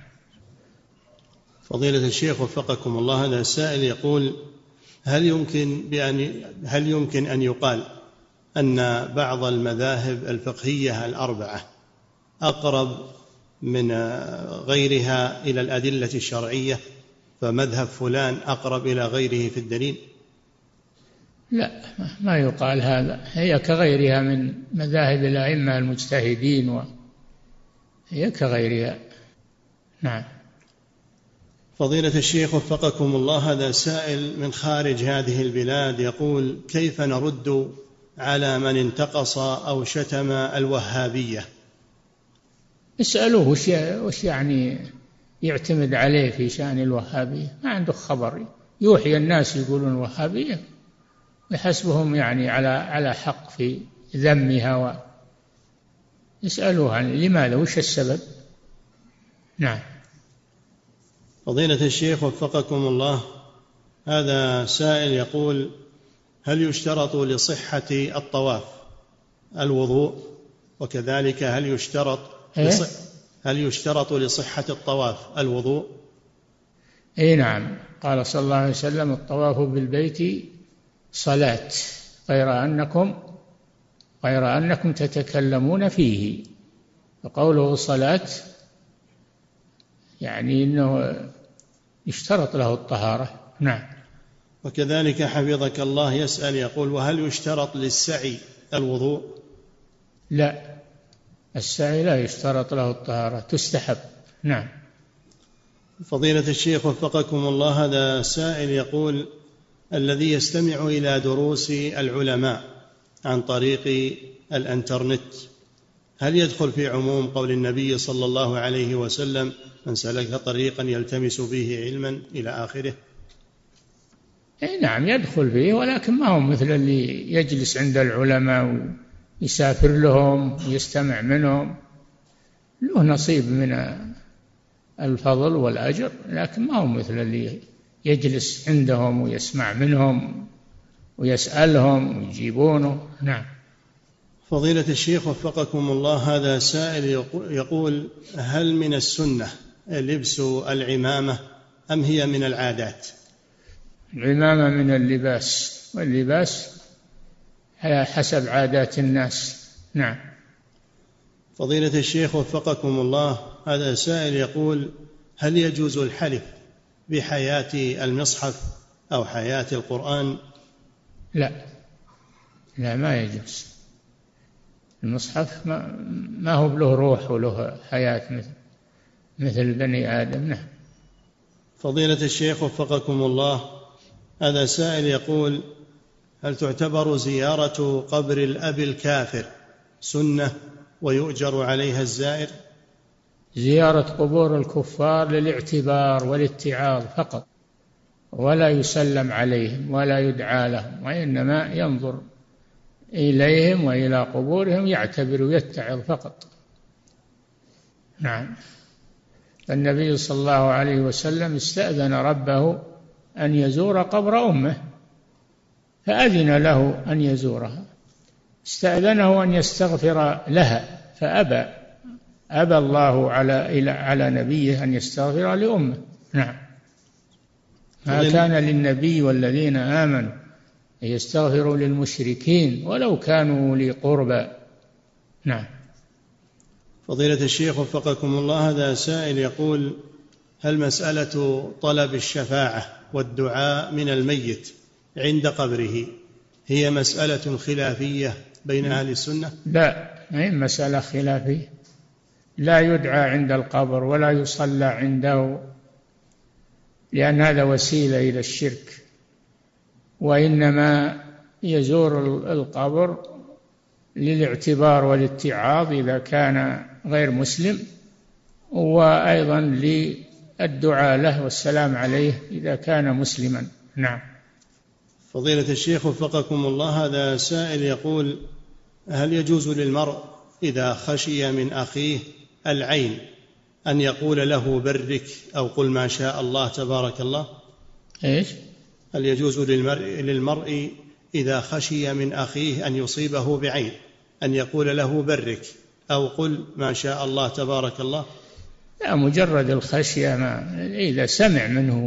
فضيلة الشيخ وفقكم الله، هذا السائل يقول: هل يمكن أن يقال أن بعض المذاهب الفقهية الأربعة أقرب من غيرها إلى الأدلة الشرعية، فمذهب فلان أقرب إلى غيره في الدليل؟ لا، ما يقال هذا، هي كغيرها من مذاهب الأئمة المجتهدين، هي كغيرها. نعم. فضيلة الشيخ وفقكم الله، هذا سائل من خارج هذه البلاد يقول: كيف نرد على من انتقص أو شتم الوهابية؟ اسألوه وش يعني يعتمد عليه في شأن الوهابية؟ ما عنده خبر، يوحي الناس يقولون وهابية ويحسبهم يعني على حق في ذمها، يسألوه عن لماذا، وش السبب. نعم. فضيلة الشيخ وفقكم الله، هذا سائل يقول: هل يشترط لصحة الطواف الوضوء؟ وكذلك هل يشترط لصحة الطواف الوضوء؟ نعم، قال صلى الله عليه وسلم: الطواف بالبيت صلاة، غير أنكم تتكلمون فيه. فقوله صلاة يعني أنه يشترط له الطهارة. نعم. وكذلك حفظك الله يسأل يقول: وهل يشترط للسعي الوضوء؟ لا، السعي لا يشترط له الطهارة، تستحب. نعم. فضيلة الشيخ وفقكم الله، هذا سائل يقول: الذي يستمع إلى دروس العلماء عن طريق الإنترنت هل يدخل في عموم قول النبي صلى الله عليه وسلم: من سلك طريقا يلتمس به علما إلى آخره؟ نعم، يدخل فيه، ولكن ما هو مثل اللي يجلس عند العلماء ويسافر لهم ويستمع منهم، له نصيب من الفضل والأجر، لكن ما هو مثل اللي يجلس عندهم ويسمع منهم ويسألهم ويجيبونه. نعم. فضيلة الشيخ وفقكم الله، هذا سائل يقول: هل من السنة لبس العمامة أم هي من العادات؟ العمامة من اللباس، واللباس حسب عادات الناس. نعم. فضيلة الشيخ وفقكم الله، هذا سائل يقول: هل يجوز الحلف بحياة المصحف أو حياة القرآن؟ لا، ما يجوز. المصحف ما هو له روح وله حياة مثل بني آدم. نعم. فضيلة الشيخ وفقكم الله، هذا سائل يقول: هل تعتبر زيارة قبر الأب الكافر سنة ويؤجر عليها الزائر؟ زيارة قبور الكفار للاعتبار والاتعاظ فقط، ولا يسلم عليهم ولا يدعى لهم، وإنما ينظر إليهم وإلى قبورهم، يعتبر ويتعظ فقط. نعم. النبي صلى الله عليه وسلم استأذن ربه أن يزور قبر أمه فأذن له أن يزورها، استأذنه أن يستغفر لها فأبى الله على نبيه أن يستغفر لأمه. نعم. ما كان للنبي والذين آمنوا أن يستغفروا للمشركين ولو كانوا أولي قربى. نعم. فضيلة الشيخ وفقكم الله، هذا سائل يقول: هل مسألة طلب الشفاعة والدعاء من الميت عند قبره هي مسألة خلافية بين أهل السنة؟ لا، هي مسألة خلافية، لا يدعى عند القبر ولا يصلى عنده، لأن هذا وسيلة إلى الشرك، وإنما يزور القبر للاعتبار والاتعاظ إذا كان غير مسلم، وأيضا للدعاء له والسلام عليه إذا كان مسلما. نعم. فضيلة الشيخ وفقكم الله، هذا سائل يقول: هل يجوز للمرء إذا خشي من أخيه العين أن يقول له برك أو قل ما شاء الله تبارك الله؟ إيش؟ هل يجوز للمرء إذا خشي من أخيه أن يصيبه بعين أن يقول له برك أو قل ما شاء الله تبارك الله؟ لا، مجرد الخشية، إذا سمع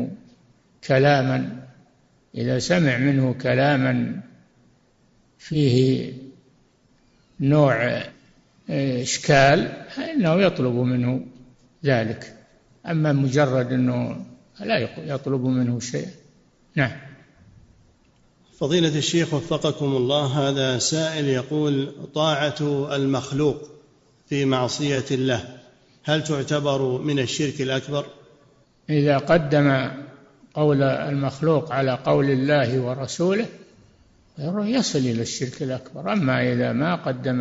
منه كلاما فيه نوع إشكال فإنه يطلب منه ذلك، أما مجرد أنه لا يطلب منه شيء. نعم. فضيلة الشيخ وفقكم الله، هذا سائل يقول: طاعة المخلوق في معصية الله هل تعتبر من الشرك الأكبر؟ إذا قدم قول المخلوق على قول الله ورسوله يصل إلى الشرك الأكبر. أما إذا ما قدم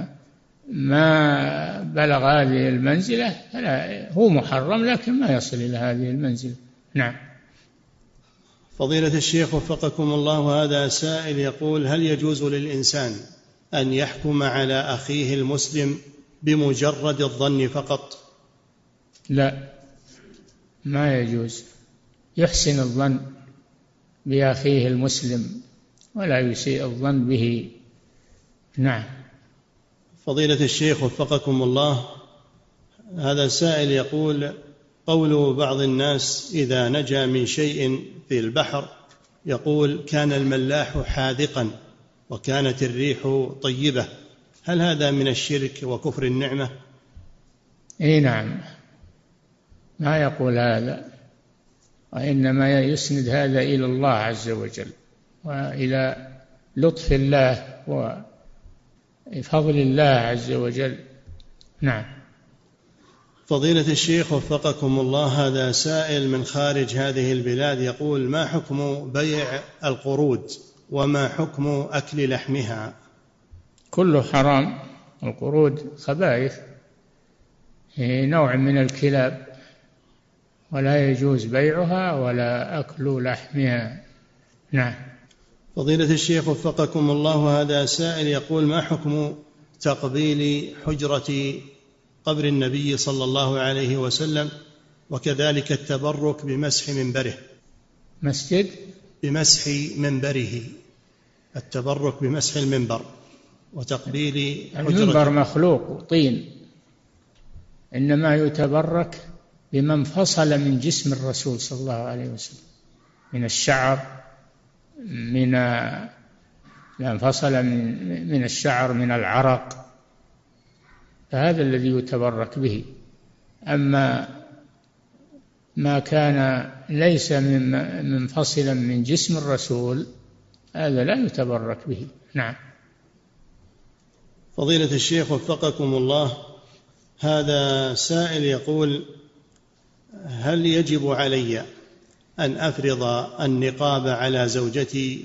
ما بلغ هذه المنزلة فلا، هو محرم لكن ما يصل إلى هذه المنزلة. نعم. فضيلة الشيخ وفقكم الله، هذا سائل يقول: هل يجوز للإنسان أن يحكم على أخيه المسلم بمجرد الظن فقط؟ لا، ما يجوز. يحسن الظن بأخيه المسلم ولا يسيء الظن به. نعم. فضيلة الشيخ وفقكم الله، هذا سائل يقول: قول بعض الناس إذا نجا من شيء في البحر يقول: كان الملاح حاذقا وكانت الريح طيبة، هل هذا من الشرك وكفر النعمة؟ إيه نعم، ما يقول هذا، وإنما يسند هذا إلى الله عز وجل وإلى لطف الله وفضل الله عز وجل. نعم. فضيلة الشيخ وفقكم الله، هذا سائل من خارج هذه البلاد يقول: ما حكم بيع القرود وما حكم أكل لحمها؟ كله حرام، القرود خبائث، نوع من الكلاب، ولا يجوز بيعها ولا أكل لحمها. نعم. فضيلة الشيخ وفقكم الله، هذا سائل يقول: ما حكم تقبيل حجرة قبر النبي صلى الله عليه وسلم وكذلك التبرك بمسح منبره؟ مسجد بمسح منبره، التبرك بمسح المنبر وتقبيل حجرة. المنبر مخلوق طين، إنما يتبرك بما انفصل من جسم الرسول صلى الله عليه وسلم من الشعر، انفصل من الشعر، من العرق، فهذا الذي يتبرك به. أما ما كان ليس منفصلا من جسم الرسول هذا لا يتبرك به. نعم. فضيلة الشيخ وفقكم الله، هذا سائل يقول: هل يجب علي أن أفرض النقاب على زوجتي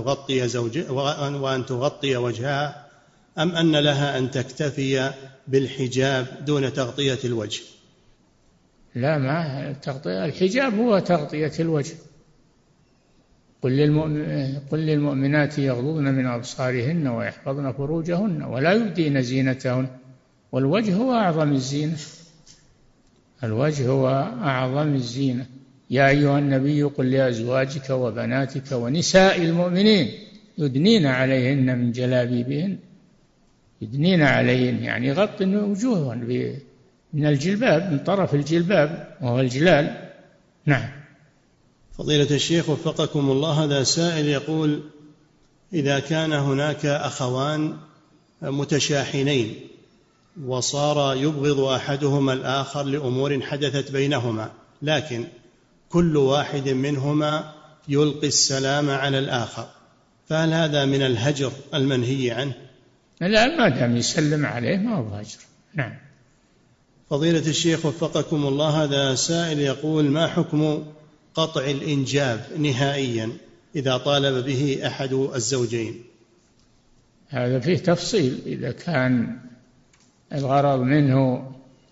وأن تغطي وجهها، أم أن لها أن تكتفي بالحجاب دون تغطية الوجه؟ لا، ما تغطية الحجاب هو تغطية الوجه. قل للمؤمنات يغضضن من أبصارهن ويحفظن فروجهن ولا يبدين زينتهن، والوجه هو أعظم الزينة، الوجه هو أعظم الزينة. يا أيها النبي قل لأزواجك وبناتك ونساء المؤمنين يدنين عليهن من جلابيبهن، يدنين عليهن يعني يغطن وجوههن من الجلباب، من طرف الجلباب وهو الجلال. نعم. فضيلة الشيخ وفقكم الله، هذا سائل يقول: إذا كان هناك أخوان متشاحنين وصار يبغض أحدهما الآخر لأمور حدثت بينهما، لكن كل واحد منهما يلقي السلام على الآخر، فهل هذا من الهجر المنهي عنه؟ لا، ما دام يسلم عليه ما هو هجر. نعم. فضيلة الشيخ وفقكم الله، هذا سائل يقول: ما حكم قطع الإنجاب نهائيا إذا طالب به أحد الزوجين؟ هذا فيه تفصيل. إذا كان الغرض منه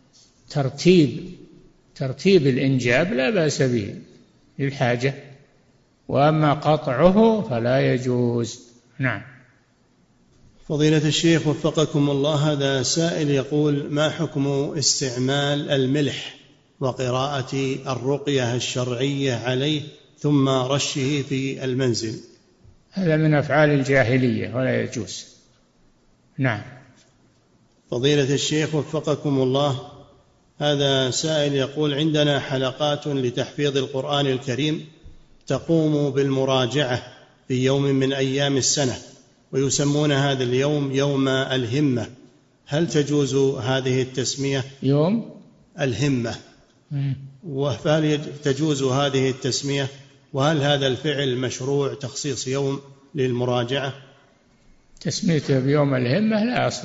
ترتيب الإنجاب لا بأس به للحاجة، وأما قطعه فلا يجوز. نعم. فضيلة الشيخ وفقكم الله، هذا سائل يقول: ما حكم استعمال الملح وقراءة الرقية الشرعية عليه ثم رشه في المنزل؟ هذا من أفعال الجاهلية ولا يجوز. نعم. فضيلة الشيخ وفقكم الله، هذا سائل يقول: عندنا حلقات لتحفيظ القرآن الكريم تقوم بالمراجعة في يوم من أيام السنة، ويسمون هذا اليوم يوم الهمة، هل تجوز هذه التسمية؟ يوم الهمة، فهل تجوز هذه التسمية؟ وهل هذا الفعل مشروع تخصيص يوم للمراجعة؟ تسميته بيوم الهمة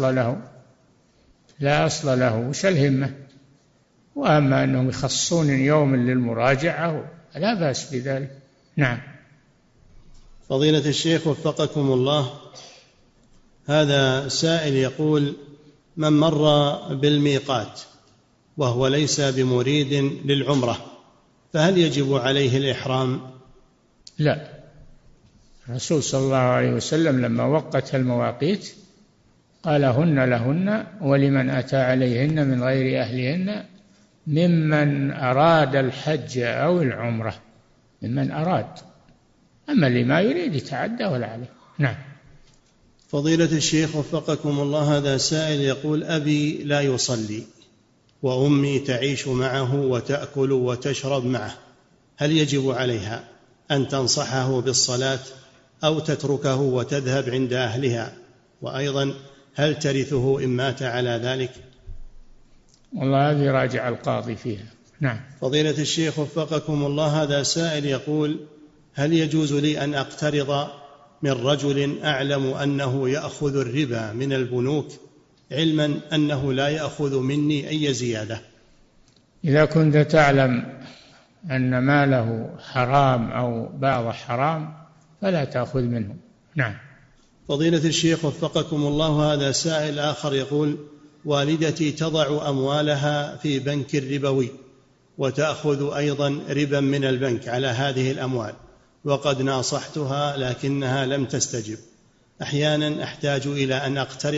لا أصل له. وش الهمة؟ وأما أنهم يخصون يوم للمراجعة لا بأس بذلك. نعم. فضيلة الشيخ وفقكم الله، هذا سائل يقول: من مر بالميقات وهو ليس بمريد للعمرة فهل يجب عليه الإحرام؟ لا. الرسول صلى الله عليه وسلم لما وقت المواقيت قال: هن لهن ولمن أتى عليهن من غير أهلهن ممن أراد الحج أو العمرة، ممن أراد، أما اللي ما يريد يتعدى ولا عليه. نعم. فضيلة الشيخ وفقكم الله، هذا سائل يقول: أبي لا يصلي وأمي تعيش معه وتأكل وتشرب معه، هل يجب عليها أن تنصحه بالصلاة أو تتركه وتذهب عند أهلها؟ وأيضا هل ترثه إن مات على ذلك؟ والله هذه راجع القاضي فيها. نعم. فضيلة الشيخ وفقكم الله، هذا سائل يقول: هل يجوز لي أن أقترض من رجل أعلم أنه يأخذ الربا من البنوك علما أنه لا يأخذ مني أي زيادة؟ إذا كنت تعلم أن ماله حرام أو بعض حرام فلا تأخذ منه. نعم. فضيلة الشيخ وفقكم الله، هذا سائل آخر يقول: والدتي تضع أموالها في بنك ربوي وتأخذ أيضا ربا من البنك على هذه الأموال، وقد ناصحتها لكنها لم تستجب، أحيانا أحتاج إلى أن أقترض